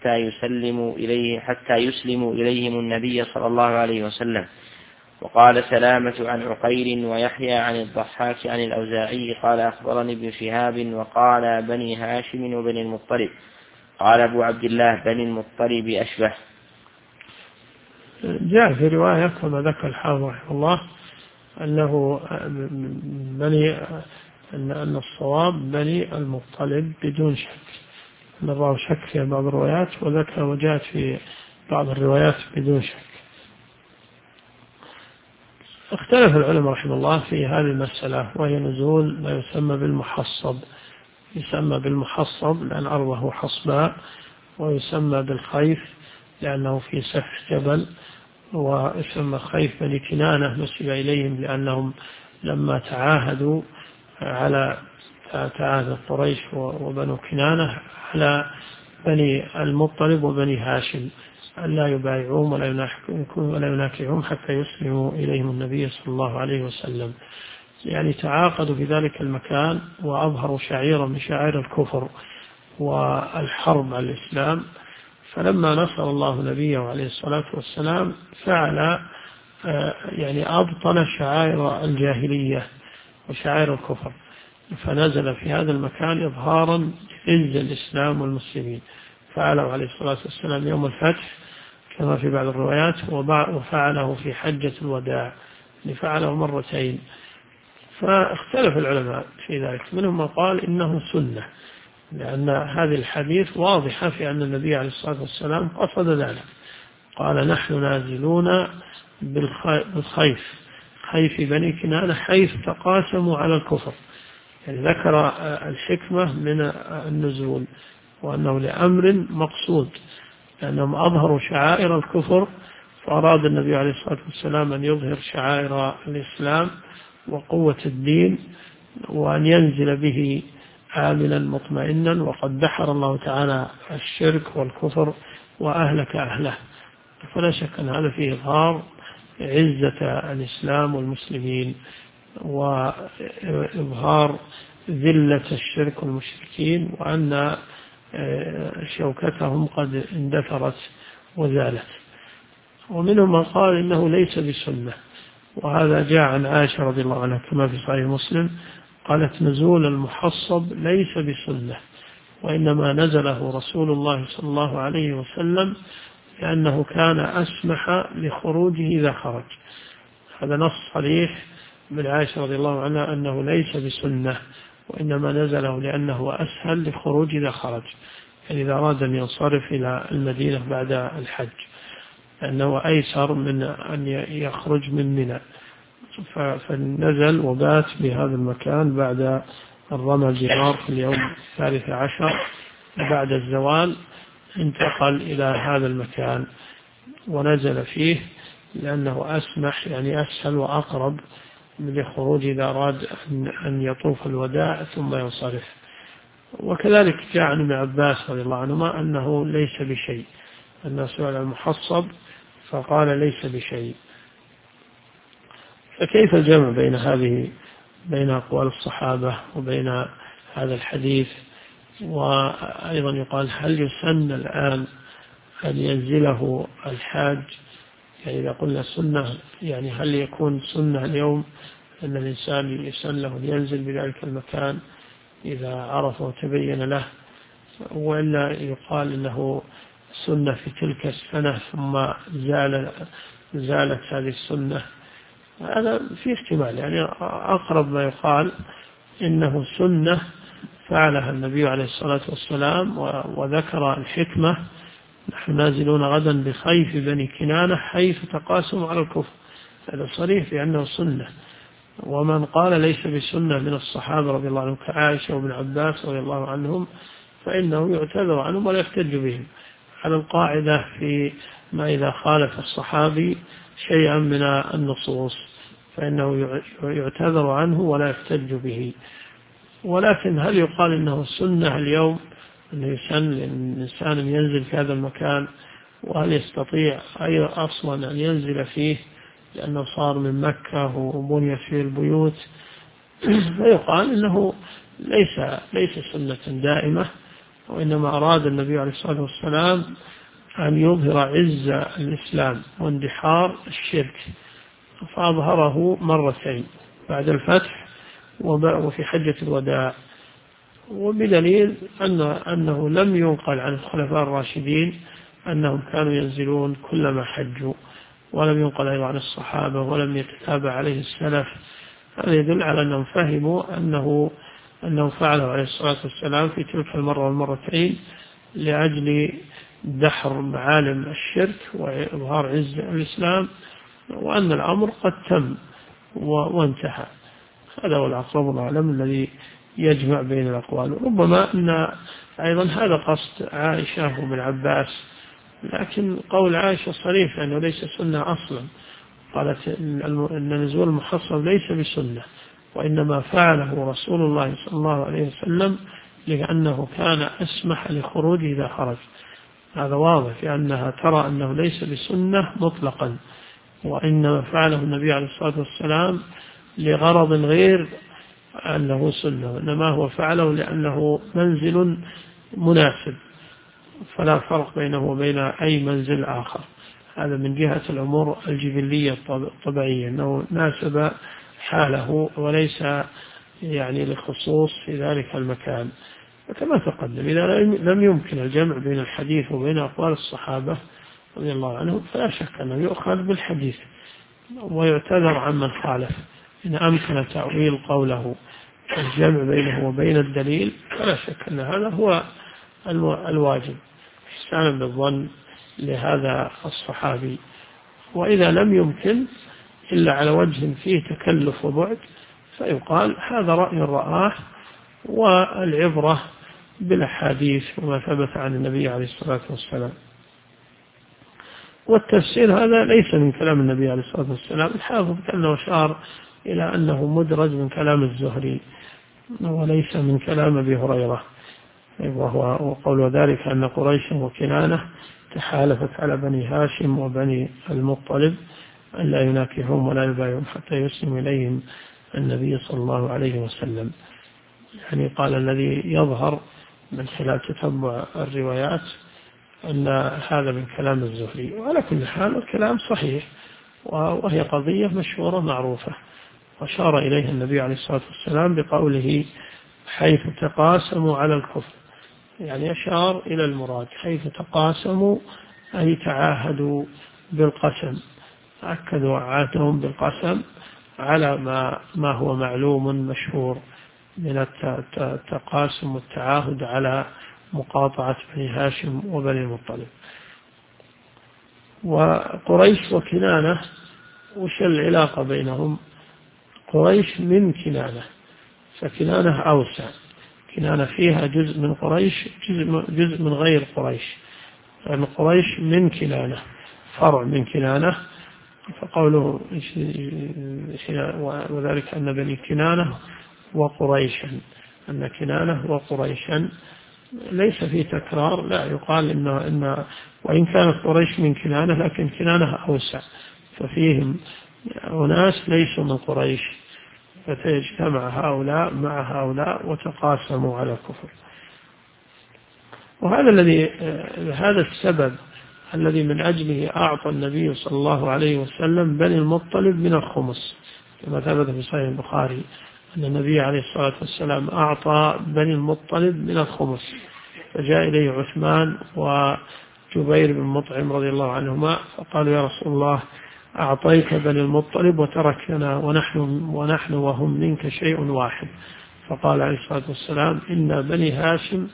حتى يسلموا إليهم النبي صلى الله عليه وسلم. وقال سلامة عن عقيل ويحيى عن الضحاك عن الأوزاعي قال أخبرني ابن شهاب وقال بني هاشم وبني المطلب. قال أبو عبد الله: بني المطلب أشبه. جاء في رواية كما ذكر الحافظ رحمه الله أنه أن الصواب بني المطلب بدون شك، أن الراوي شك في بعض الروايات وذكر وجاءت في بعض الروايات بدون شك. اختلف العلماء رحمه الله في هذه المسألة، وهي نزول ما يسمى بالمحصب. يسمى بالمحصب لأن أرضه حصباء، ويسمى بالخيف لأنه في سفح جبل، ويسمى خيف بني كنانة نسب إليهم لأنهم لما تعاهدوا على تعاهد قريش وبنو كنانة على بني المطلب وبني هاشم أن لا يبايعوهم ولا يناكحوهم حتى يسلموا إليهم النبي صلى الله عليه وسلم. يعني تعاقدوا في ذلك المكان وأظهروا شعيرا من شعائر الكفر والحرب على الإسلام. فلما نصر الله نبيه عليه الصلاة والسلام فعل يعني أبطل شعائر الجاهلية وشعائر الكفر، فنزل في هذا المكان إظهارا عز الإسلام والمسلمين. فعله عليه الصلاة والسلام يوم الفتح كما في بعض الروايات، وفعله في حجة الوداع، فعله مرتين. فاختلف العلماء في ذلك، منهم من قال إنه سنة، لأن هذه الحديث واضحة في أن النبي عليه الصلاة والسلام قصد ذلك، قال نحن نازلون بالخيف، خيف بني كنانة حيث تقاسموا على الكفر، يعني ذكر الحكمة من النزول وأنه لأمر مقصود، لأنهم أظهروا شعائر الكفر، فأراد النبي عليه الصلاة والسلام أن يظهر شعائر الإسلام وقوة الدين، وأن ينزل به آمنا مطمئنا، وقد دحر الله تعالى الشرك والكفر وأهلك أهله. فلا شك أن هذا فيه إظهار عزة الإسلام والمسلمين، وإظهار ذلة الشرك والمشركين، وأن شوكتهم قد اندثرت وزالت. ومنهم من قال إنه ليس بسنة، وهذا جاء عن عائشة رضي الله عنها كما في صحيح مسلم، قالت نزول المحصب ليس بسنة، وإنما نزله رسول الله صلى الله عليه وسلم لأنه كان أسمح لخروجه إذا خرج. هذا نص صريح من عائشة رضي الله عنها أنه ليس بسنة، وإنما نزله لأنه أسهل لخروج إذا خرج، يعني إذا أراد أن ينصرف إلى المدينة بعد الحج، لأنه أيسر من أن يخرج من منى. فنزل وبات بهذا المكان بعد الرمى الجمار في اليوم 13 بعد الزوال، انتقل إلى هذا المكان ونزل فيه لأنه أسمح، يعني أسهل وأقرب للخروج إذا أراد أن يطوف الوداع ثم ينصرف. وكذلك جاء عن ابن عباس رضي الله عنهما أنه ليس بشيء، أنه سئل المحصب فقال ليس بشيء. فكيف الجمع بين أقوال الصحابة وبين هذا الحديث؟ وأيضا يقال هل يسن الآن أن ينزله الحاج؟ يعني إذا قلنا سنة، يعني هل يكون سنة اليوم أن الإنسان يسن له أن ينزل بذلك المكان إذا عرف وتبين له، وإلا يقال إنه سنة في تلك السنة ثم زالت هذه السنة؟ هذا في احتمال، يعني أقرب ما يقال إنه سنة فعلها النبي عليه الصلاة والسلام، وذكر الحكمة نحن نازلون غدا بخيف بني كنانة حيث تقاسموا على الكفر، هذا صريح في أنه سنة. ومن قال ليس بسنة من الصحابة رضي الله عنهم كعائشة وابن عباس رضي الله عنهم فإنه يعتذر عنهم ولا يحتج بهم، على القاعدة في ما إذا خالف الصحابي شيئا من النصوص فإنه يعتذر عنه ولا يحتج به. ولكن هل يقال إنه سنة اليوم أنه يسن للإنسان أن ينزل في هذا المكان؟ وهل يستطيع أي أصلا أن ينزل فيه لأنه صار من مكة وبنيت فيه البيوت؟ فيقال إنه ليس سنة دائمة، وإنما أراد النبي عليه الصلاة والسلام أن يظهر عز الإسلام واندحار الشرك، فأظهره مرتين بعد الفتح وفي حجة الوداع. وبدليل أنه لم ينقل عن الخلفاء الراشدين أنهم كانوا ينزلون كلما حجوا، ولم ينقل أيضا عن الصحابة، ولم يتتابع عليه السلف. هذا يدل على أنهم فهموا أنه فعله عليه الصلاة والسلام في تلك المرة والمرتين لأجل دحر معالم الشرك وإظهار عز الإسلام، وأن الأمر قد تم وانتهى. هذا هو الأقرب العالم الذي يجمع بين الأقوال. ربما أن أيضا هذا قصد عائشة وابن عباس، لكن قول عائشة صريح أنه ليس سنة أصلا، قالت أن نزول المحصب ليس بسنة، وإنما فعله رسول الله صلى الله عليه وسلم لأنه كان أسمح لخروجه إذا خرج. هذا واضح في أنها ترى أنه ليس بسنة مطلقا، وإنما فعله النبي عليه الصلاة والسلام لغرض غير أنه سنة، إنما هو فعله لأنه منزل مناسب، فلا فرق بينه وبين أي منزل آخر. هذا من جهة الأمور الجبلية الطبيعية، أنه ناسب حاله وليس يعني لخصوص في ذلك المكان. وكما تقدم إذا لم يمكن الجمع بين الحديث وبين أقوال الصحابة رضي الله عنهم فلا شك أنه يؤخذ بالحديث ويعتذر عمن خالف. إن أمكن تأويل قوله الجمع بينه وبين الدليل فلا شك أن هذا هو الواجب إحسانا بالظن لهذا الصحابي. وإذا لم يمكن إلا على وجه فيه تكلف وبعد فيقال هذا رأي رآه، والعبرة بالأحاديث وما ثبت عن النبي عليه الصلاة والسلام. والتفسير هذا ليس من كلام النبي عليه الصلاة والسلام، الحافظ كأنه أشار إلى أنه مدرج من كلام الزهري وليس من كلام أبي هريرة، وقول ذلك أن قريش وكنانة تحالفت على بني هاشم وبني المطلب أن لا يناكحهم ولا يبايعهم حتى يسلم إليهم النبي صلى الله عليه وسلم. يعني قال الذي يظهر من خلال تتبع الروايات أن هذا من كلام الزهري، وعلى كل حال الكلام صحيح وهي قضية مشهورة معروفة، وأشار إليها النبي عليه الصلاة والسلام بقوله حيث تقاسموا على الكفر، يعني أشار إلى المراد حيث تقاسموا أي تعاهدوا بالقسم، أكدوا عهدهم بالقسم على ما هو معلوم مشهور من التقاسم والتعاهد على مقاطعة بني هاشم وبني المطلب. وقريش وكنانة وش العلاقة بينهم؟ قريش من كنانة، فكنانة أوسع، كنانة فيها جزء من قريش جزء من غير قريش، لأن قريش من كنانة فرع من كنانة، فقوله وذلك أن بني كنانة وقريشا، أن كنانة وقريشا ليس في تكرار، لا يقال إن وإن كانت قريش من كنانة لكن كنانة أوسع، ففيهم أناس ليسوا من قريش، فتجتمع هؤلاء مع هؤلاء وتقاسموا على الكفر. هذا السبب الذي من أجله أعطى النبي صلى الله عليه وسلم بني المطلب من الخمس، كما ثبت في صحيح البخاري أن النبي عليه الصلاة والسلام أعطى بني المطلب من الخمس، فجاء إليه عثمان وجبير بن مطعم رضي الله عنهما فقالوا يا رسول الله أعطيك بني المطلب وتركنا ونحن وهم منك شيء واحد، فقال عليه الصلاة والسلام إن بني هاشم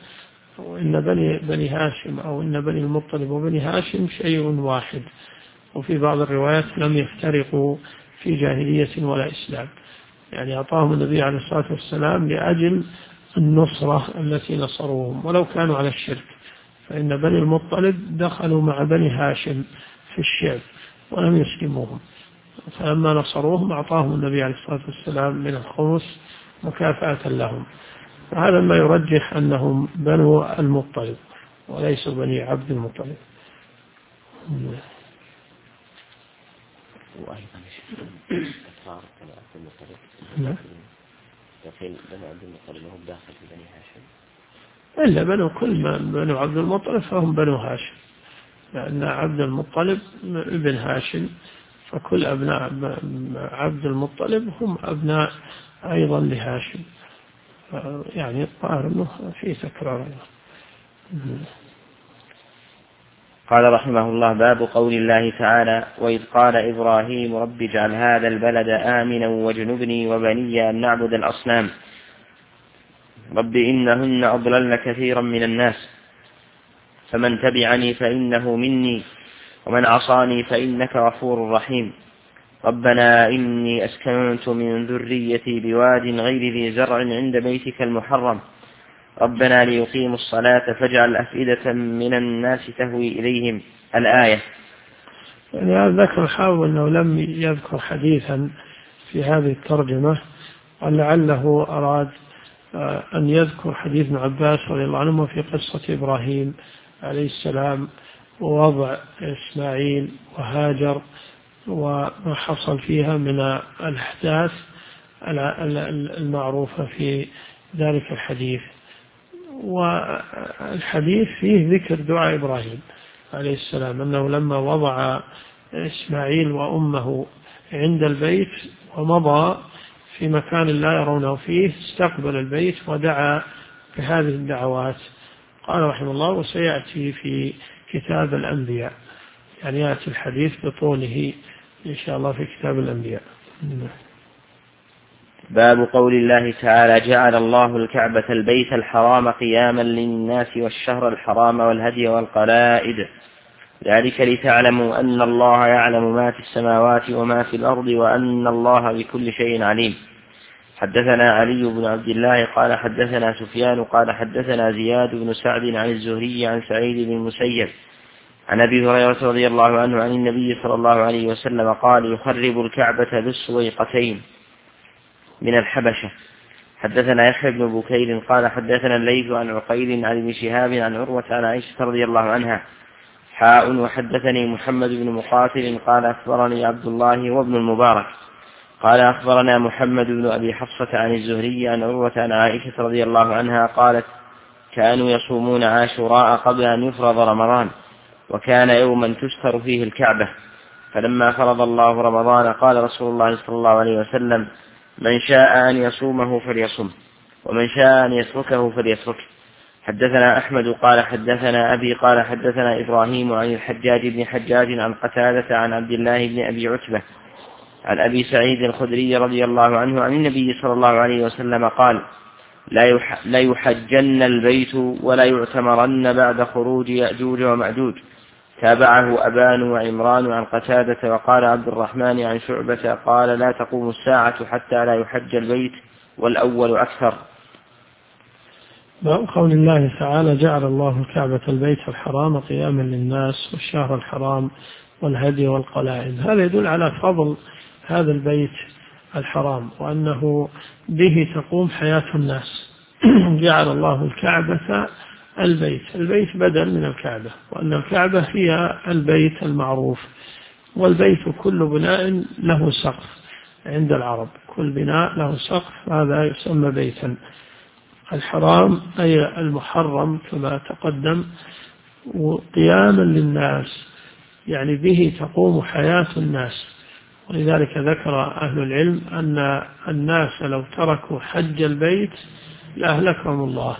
أو إن بني المطلب وبني هاشم شيء واحد. وفي بعض الروايات لم يفترقوا في جاهلية ولا إسلام، يعني أعطاهم النبي عليه الصلاة والسلام لأجل النصرة التي نصروهم ولو كانوا على الشرك، فإن بني المطلب دخلوا مع بني هاشم في الشعب ولم يسلموهم، فلما نصروهم أعطاهم النبي عليه الصلاة والسلام من الخمس مكافأة لهم. فهذا ما يرجح أنهم بنو المطلب وليسوا بني عبد المطلب. وأيضا كفار بني عبد المطلب يقول بني عبد المطلب وهم داخل في بني هاشم إلا بنو عبد المطلب فهم بنو هاشم، لأن عبد المطلب ابن هاشم، فكل أبناء عبد المطلب هم أبناء أيضا لهاشم، يعني الظاهر أنه في تكرار. قال رحمه الله باب قول الله تعالى وإذ قال إبراهيم رب اجعل هذا البلد آمنا واجنبني وبني أن نعبد الأصنام رب إنهن أضللن كثيرا من الناس فمن تبعني فإنه مني ومن عصاني فإنك غفور رحيم ربنا إني أسكنت من ذريتي بواد غير ذي زرع عند بيتك المحرم ربنا ليقيموا الصلاة فاجعل أفئدة من الناس تهوي إليهم الآية. يعني ذكر حاول أنه لم يذكر حديثا في هذه الترجمة، ولعله أراد أن يذكر حديث ابن عباس رضي الله عنه في قصة إبراهيم عليه السلام ووضع إسماعيل وهاجر وما حصل فيها من الأحداث المعروفة في ذلك الحديث. والحديث فيه ذكر دعاء إبراهيم عليه السلام أنه لما وضع إسماعيل وأمه عند البيت ومضى في مكان لا يرونه فيه استقبل البيت ودعا بهذه الدعوات. قال رحمه الله: وسيأتي في كتاب الأنبياء، يعني يأتي الحديث بطوله إن شاء الله في كتاب الأنبياء. باب قول الله تعالى: جعل الله الكعبة البيت الحرام قياما للناس والشهر الحرام والهدي والقلائد، ذلك لتعلموا أن الله يعلم ما في السماوات وما في الأرض وأن الله بكل شيء عليم. حدثنا علي بن عبد الله قال حدثنا سفيان قال حدثنا زياد بن سعد عن الزهري عن سعيد بن المسيب عن أبي هريرة رضي الله عنه عن النبي صلى الله عليه وسلم قال: يخرب الكعبة ذو السويقتين من الحبشة. حدثنا يحيى بن بكير قال حدثنا الليث عن عقيل عن ابن شهاب عن عروة عن عائشة رضي الله عنها وحدثني محمد بن مقاتل قال أخبرني عبد الله وابن المبارك قال أخبرنا محمد بن أبي حفصة عن الزهري عن عروة عن عائشة رضي الله عنها قالت: كانوا يصومون عاشوراء قبل أن يفرض رمضان، وكان يوما تستر فيه الكعبة، فلما فرض الله رمضان قال رسول الله صلى الله عليه وسلم: من شاء أن يصومه فليصم، ومن شاء أن يتركه فليتركه. حدثنا أحمد قال حدثنا أبي قال حدثنا إبراهيم عن الحجاج بن حجاج عن قتادة عن عبد الله بن أبي عتبة عن أبي سعيد الخدري رضي الله عنه عن النبي صلى الله عليه وسلم قال: لا يحجن البيت ولا يعتمرن بعد خروج يأجوج ومأجوج. تابعه أبان وعمران عن قتادة. وقال عبد الرحمن عن شعبة قال: لا تقوم الساعة حتى لا يحج البيت، والأول أكثر. قول الله تعالى: جعل الله الكعبة البيت الحرام قياما للناس والشهر الحرام والهدي والقلائد. هذا يدل على فضل هذا البيت الحرام وأنه به تقوم حياة الناس. جعل الله الكعبة البيت بدل من الكعبة، وأن الكعبة هي البيت المعروف، والبيت كل بناء له سقف عند العرب، كل بناء له سقف، هذا يسمى بيتا. الحرام أي المحرم كما تقدم، قياما للناس يعني به تقوم حياة الناس. ولذلك ذكر أهل العلم أن الناس لو تركوا حج البيت لأهلكهم الله،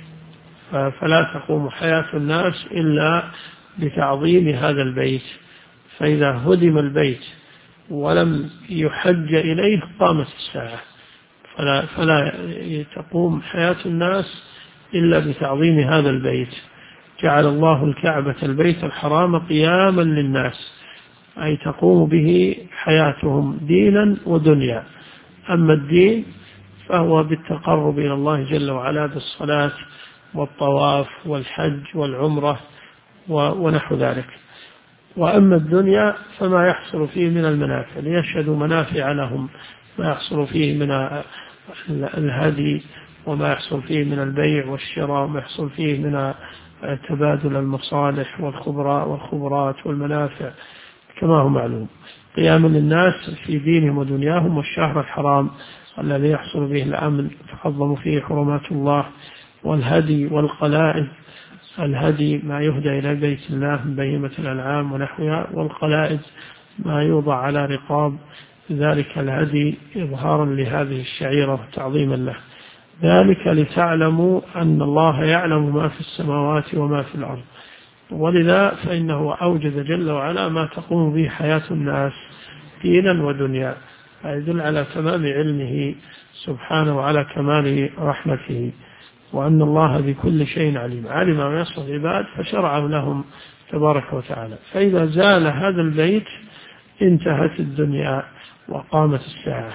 فلا تقوم حياة الناس إلا بتعظيم هذا البيت. فإذا هدم البيت ولم يحج إليه قامت الساعة، فلا تقوم حياة الناس إلا بتعظيم هذا البيت. جعل الله الكعبة البيت الحرام قياما للناس، أي تقوم به حياتهم دينا ودنيا. أما الدين فهو بالتقرب إلى الله جل وعلا بالصلاة والطواف والحج والعمرة ونحو ذلك. وأما الدنيا فما يحصل فيه من المنافع، ليشهدوا منافع لهم، ما يحصل فيه من الهدي، وما يحصل فيه من البيع والشراء، وما يحصل فيه من تبادل المصالح والخبرات والمنافع كما هو معلوم. قياما للناس في دينهم ودنياهم، والشهر الحرام الذي يحصل به الأمن تحظم فيه حرمات الله، والهدي والقلائد. الهدي ما يهدى إلى بيت الله من بهيمة الأنعام ونحوها، والقلائد ما يوضع على رقاب ذلك الهدي إظهارا لهذه الشعيرة وتعظيما له. ذلك لتعلموا أن الله يعلم ما في السماوات وما في الأرض. ولذا فإنه أوجد جل وعلا ما تقوم به حياة الناس دينا ودنيا، فيدل على تمام علمه سبحانه وعلى كمال رحمته، وأن الله بكل شيء عليم، علم ما يصلح العباد فشرعه لهم تبارك وتعالى. فإذا زال هذا البيت انتهت الدنيا وقامت الساعة.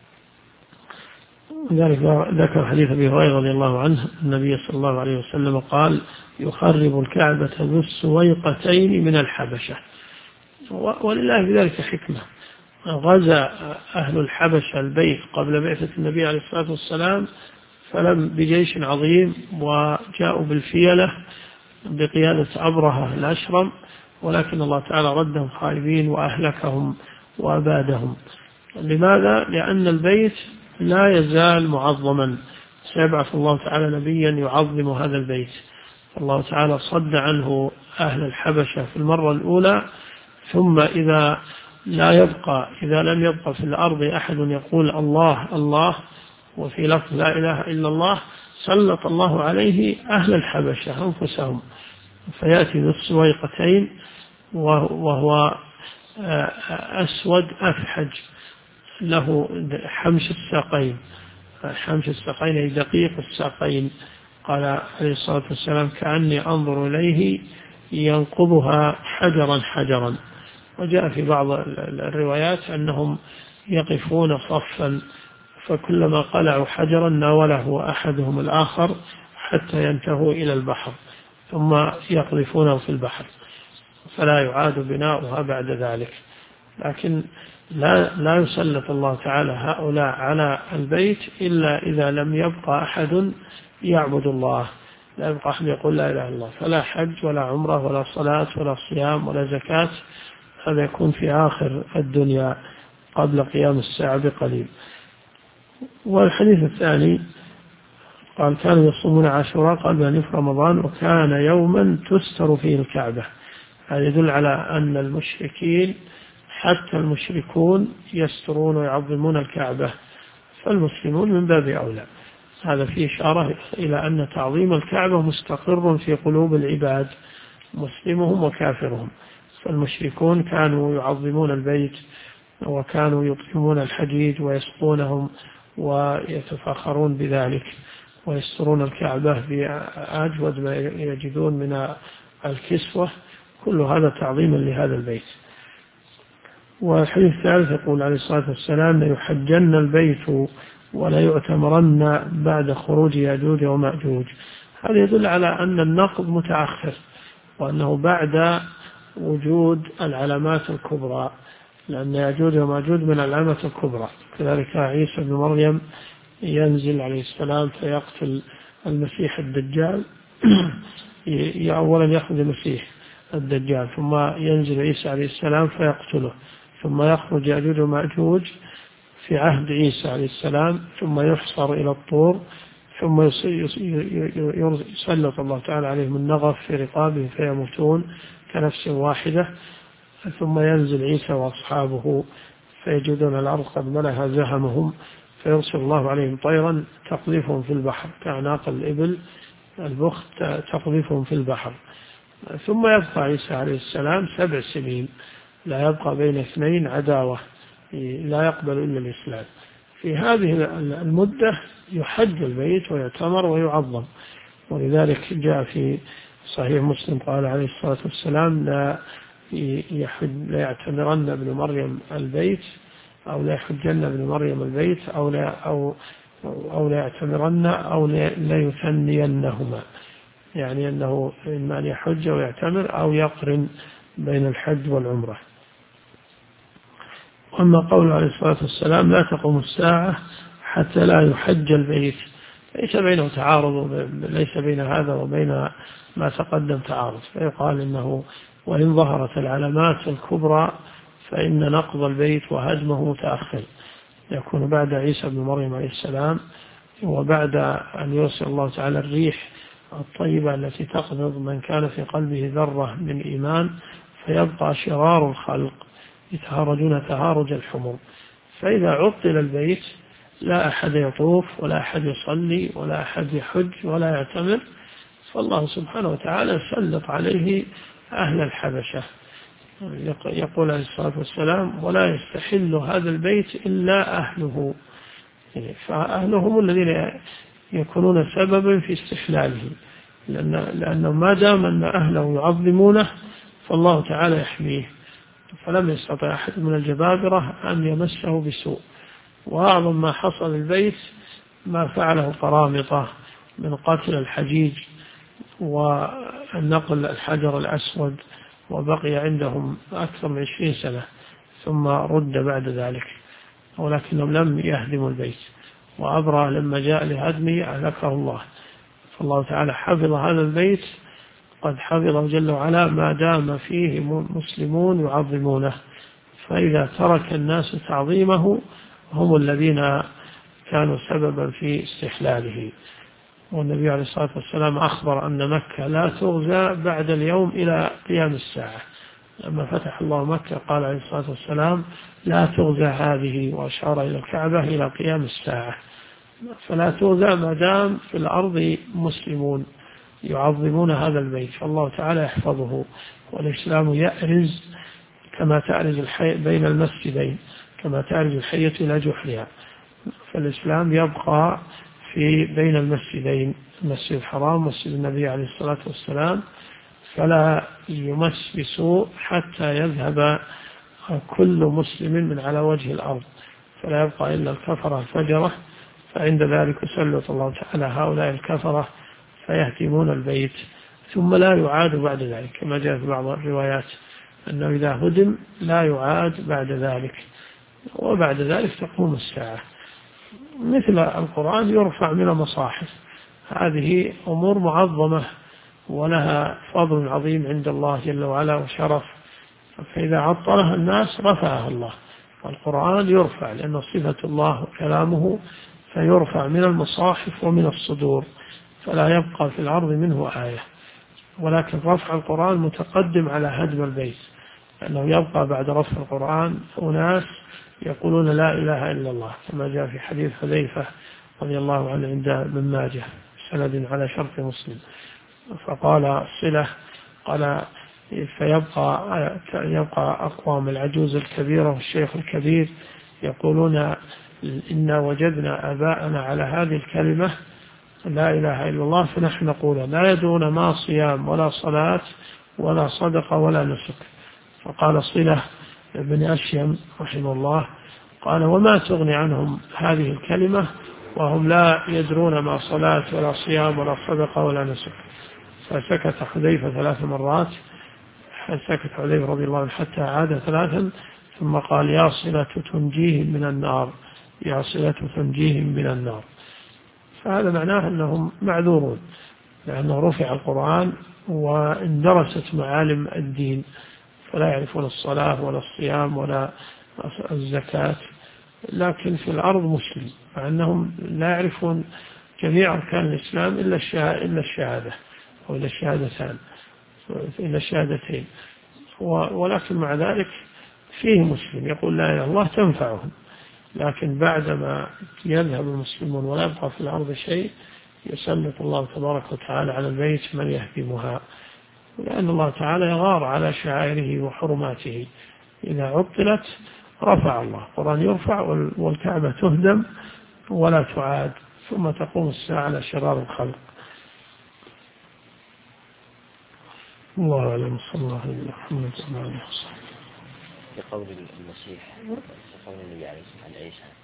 لذلك ذكر حديث أبي هريرة رضي الله عنه النبي صلى الله عليه وسلم قال: يخرب الكعبة ذو السويقتين من الحبشة. ولله في ذلك حكمة. غزا أهل الحبشة البيت قبل بعثة النبي عليه الصلاة والسلام فلم بجيش عظيم، وجاءوا بالفيلة بقيادة أبرهة الأشرم، ولكن الله تعالى ردهم خائبين وأهلكهم وأبادهم. لماذا؟ لأن البيت لا يزال معظما، سيبعث الله تعالى نبيا يعظم هذا البيت. الله تعالى صد عنه أهل الحبشة في المرة الأولى، ثم إذا لم يبقى في الأرض أحد يقول الله الله وفي لفظ لا إله إلا الله، سلط الله عليه أهل الحبشة أنفسهم، فيأتي بالسويقتين وهو أسود أفحج له حمش الساقين أي دقيق الساقين. قال عليه الصلاة والسلام كأني أنظر إليه ينقضها حجرا حجرا. وجاء في بعض الروايات أنهم يقفون صفا، فكلما قلعوا حجرا ناوله أحدهم الآخر حتى ينتهوا إلى البحر ثم يقذفونه في البحر، فلا يعاد بناؤها بعد ذلك. لكن لا يسلط الله تعالى هؤلاء على البيت إلا إذا لم يبقى أحد يعبد الله، لا يبقى أحد يقول لا إله إلا الله، فلا حج ولا عمرة ولا صلاة ولا صيام ولا زكاة، هذا يكون في آخر الدنيا قبل قيام الساعة بقليل. والحديث الثاني قال كانوا يصومون عاشوراء قبل أن يفرغ رمضان وكان يوما تستر فيه الكعبة. هذا يدل على أن المشركين حتى المشركون يسترون ويعظمون الكعبة، فالمسلمون من باب أولى. هذا فيه إشارة إلى أن تعظيم الكعبة مستقر في قلوب العباد مسلمهم وكافرهم، فالمشركون كانوا يعظمون البيت وكانوا يطعمون الحجيج ويسقونهم ويتفاخرون بذلك ويسترون الكعبة بأجود ما يجدون من الكسوة، كل هذا تعظيما لهذا البيت. والحديث الثالث يقول عليه الصلاة والسلام ليحجن البيت ولا يؤتمرن بعد خروج يأجوج ومأجوج. هذا يدل على أن النقض متأخر وأنه بعد وجود العلامات الكبرى، لأن يأجوج ومأجوج من العلامات الكبرى. كذلك عيسى بن مريم ينزل عليه السلام فيقتل المسيح الدجال أولا يأخذ المسيح الدجال ثم ينزل عيسى عليه السلام فيقتله، ثم يخرج يأجوج ومأجوج في عهد عيسى عليه السلام، ثم يحصر إلى الطور، ثم يسلط الله تعالى عليهم النغف في رقابهم فيموتون كنفس واحدة، ثم ينزل عيسى وأصحابه فيجدون الأرض قد ملأها زهمهم، فيرسل الله عليهم طيرا تقذفهم في البحر كأعناق الإبل البخت تقذفهم في البحر. ثم يبقى عيسى عليه السلام 7 سنين لا يبقى بين اثنين عداوة، لا يقبل إلا الإسلام. في هذه المدة يحج البيت ويعتمر ويعظم، ولذلك جاء في صحيح مسلم قال عليه الصلاة والسلام لا يعتمرن ابن مريم البيت أو لا يحجن ابن مريم البيت أو لا يعتمرن أو لا يثنينهما، يعني أنه إما أن يحج ويعتمر أو يقرن بين الحج والعمرة. وأما قول عليه الصلاة والسلام لا تقوم الساعة حتى لا يحج البيت، ليس بينه تعارض، ليس بين هذا وبين ما تقدم تعارض، فيقال إنه وإن ظهرت العلامات الكبرى فإن نقض البيت وهدمه متأخر، يكون بعد عيسى بن مريم عليه السلام وبعد أن يرسل الله تعالى الريح الطيبة التي تقبض من كان في قلبه ذرة من إيمان، فيبقى شرار الخلق يتهارجون تهارج الحمر. فإذا عطل البيت لا أحد يطوف ولا أحد يصلي ولا أحد يحج ولا يعتمر، فالله سبحانه وتعالى سلط عليه أهل الحبشة. يقول عليه الصلاة والسلام ولا يستحل هذا البيت إلا أهله، فأهلهم الذين يكونون سببا في استحلاله، لأنه ما دام أن أهله يعظمونه فالله تعالى يحميه، فلم يستطع أحد من الجبابرة أن يمسه بسوء. وأعظم ما حصل البيت ما فعله قرامطة من قتل الحجيج والنقل الحجر الأسود، وبقي عندهم أكثر من 20 سنة ثم رد بعد ذلك، ولكنهم لم يهدموا البيت، وأبرأ لما جاء لهدمه أهلكه الله. فالله تعالى حفظ هذا البيت، قد حفظه جل وعلا ما دام فيه مسلمون يعظمونه، فإذا ترك الناس تعظيمه هم الذين كانوا سببا في استحلاله. والنبي عليه الصلاة والسلام أخبر أن مكة لا تغزى بعد اليوم إلى قيام الساعة. لما فتح الله مكة قال عليه الصلاة والسلام لا تغزى هذه، وأشار إلى الكعبة إلى قيام الساعة. فلا تغزى ما دام في الأرض مسلمون يعظمون هذا البيت، فالله تعالى يحفظه. والإسلام يأرز كما تأرز بين المسجدين، كما تأرز الحية إلى جحرها. فالإسلام يبقى في بين المسجدين، المسجد الحرام ومسجد النبي عليه الصلاة والسلام، فلا يمس بسوء حتى يذهب كل مسلم من على وجه الأرض، فلا يبقى إلا الكفرة الفجرة. فعند ذلك يسلط الله تعالى هؤلاء الكفرة فيهدمون البيت، ثم لا يعاد بعد ذلك، كما جاء في بعض الروايات أنه إذا هدم لا يعاد بعد ذلك، وبعد ذلك تقوم الساعة. مثل القرآن يرفع من المصاحف، هذه أمور معظمة ولها فضل عظيم عند الله جل وعلا وشرف، فإذا عطلها الناس رفعها الله. والقرآن يرفع لأنه صفة الله وكلامه، فيرفع من المصاحف ومن الصدور، فلا يبقى في الأرض منه آية. ولكن رفع القرآن متقدم على هدم البيت، لأنه يبقى بعد رفع القرآن أناس يقولون لا إله إلا الله، كما جاء في حديث حذيفة رضي الله عنه عند ابن ماجه سند على شرط مسلم. فقال صلة قال يبقى أقوام العجوز الكبيرة والشيخ الكبير يقولون إنا وجدنا آباءنا على هذه الكلمة لا إله إلا الله، فنحن نقول لا يدرون ما صيام ولا صلاة ولا صدقة ولا نسك. فقال صلة بن أشيم رحمه الله قال وما تغني عنهم هذه الكلمة وهم لا يدرون ما صلاة ولا صيام ولا صدقة ولا نسك. فسكت حذيفة 3 مرات، سكت حذيفة رضي الله عنه حتى عاد 3، ثم قال يا صلة تنجيهم من النار، يا صلة تنجيهم من النار. فهذا معناه أنهم معذورون، لأنه رفع القرآن واندرست معالم الدين، فلا يعرفون الصلاة ولا الصيام ولا الزكاة، لكن في الأرض مسلم، مع أنهم لا يعرفون جميع أركان الإسلام إلا الشهادة أو إلا الشهادتان إلا الشهادتين، ولكن مع ذلك فيه مسلم يقول لا إله إلا الله تنفعهم. لكن بعدما يذهب المسلمون ولا يبقى في الأرض شيء يسلط الله تبارك وتعالى على البيت من يهدمها، لأن الله تعالى يغار على شعائره وحرماته. إذا عطلت رفع الله، القرآن يرفع والكعبة تهدم ولا تعاد، ثم تقوم الساعة على شرار الخلق. الله أعلم، صلى الله عليه وسلم. بقول المسيح وقول النبي عليه الصلاة والسلام عن عيسى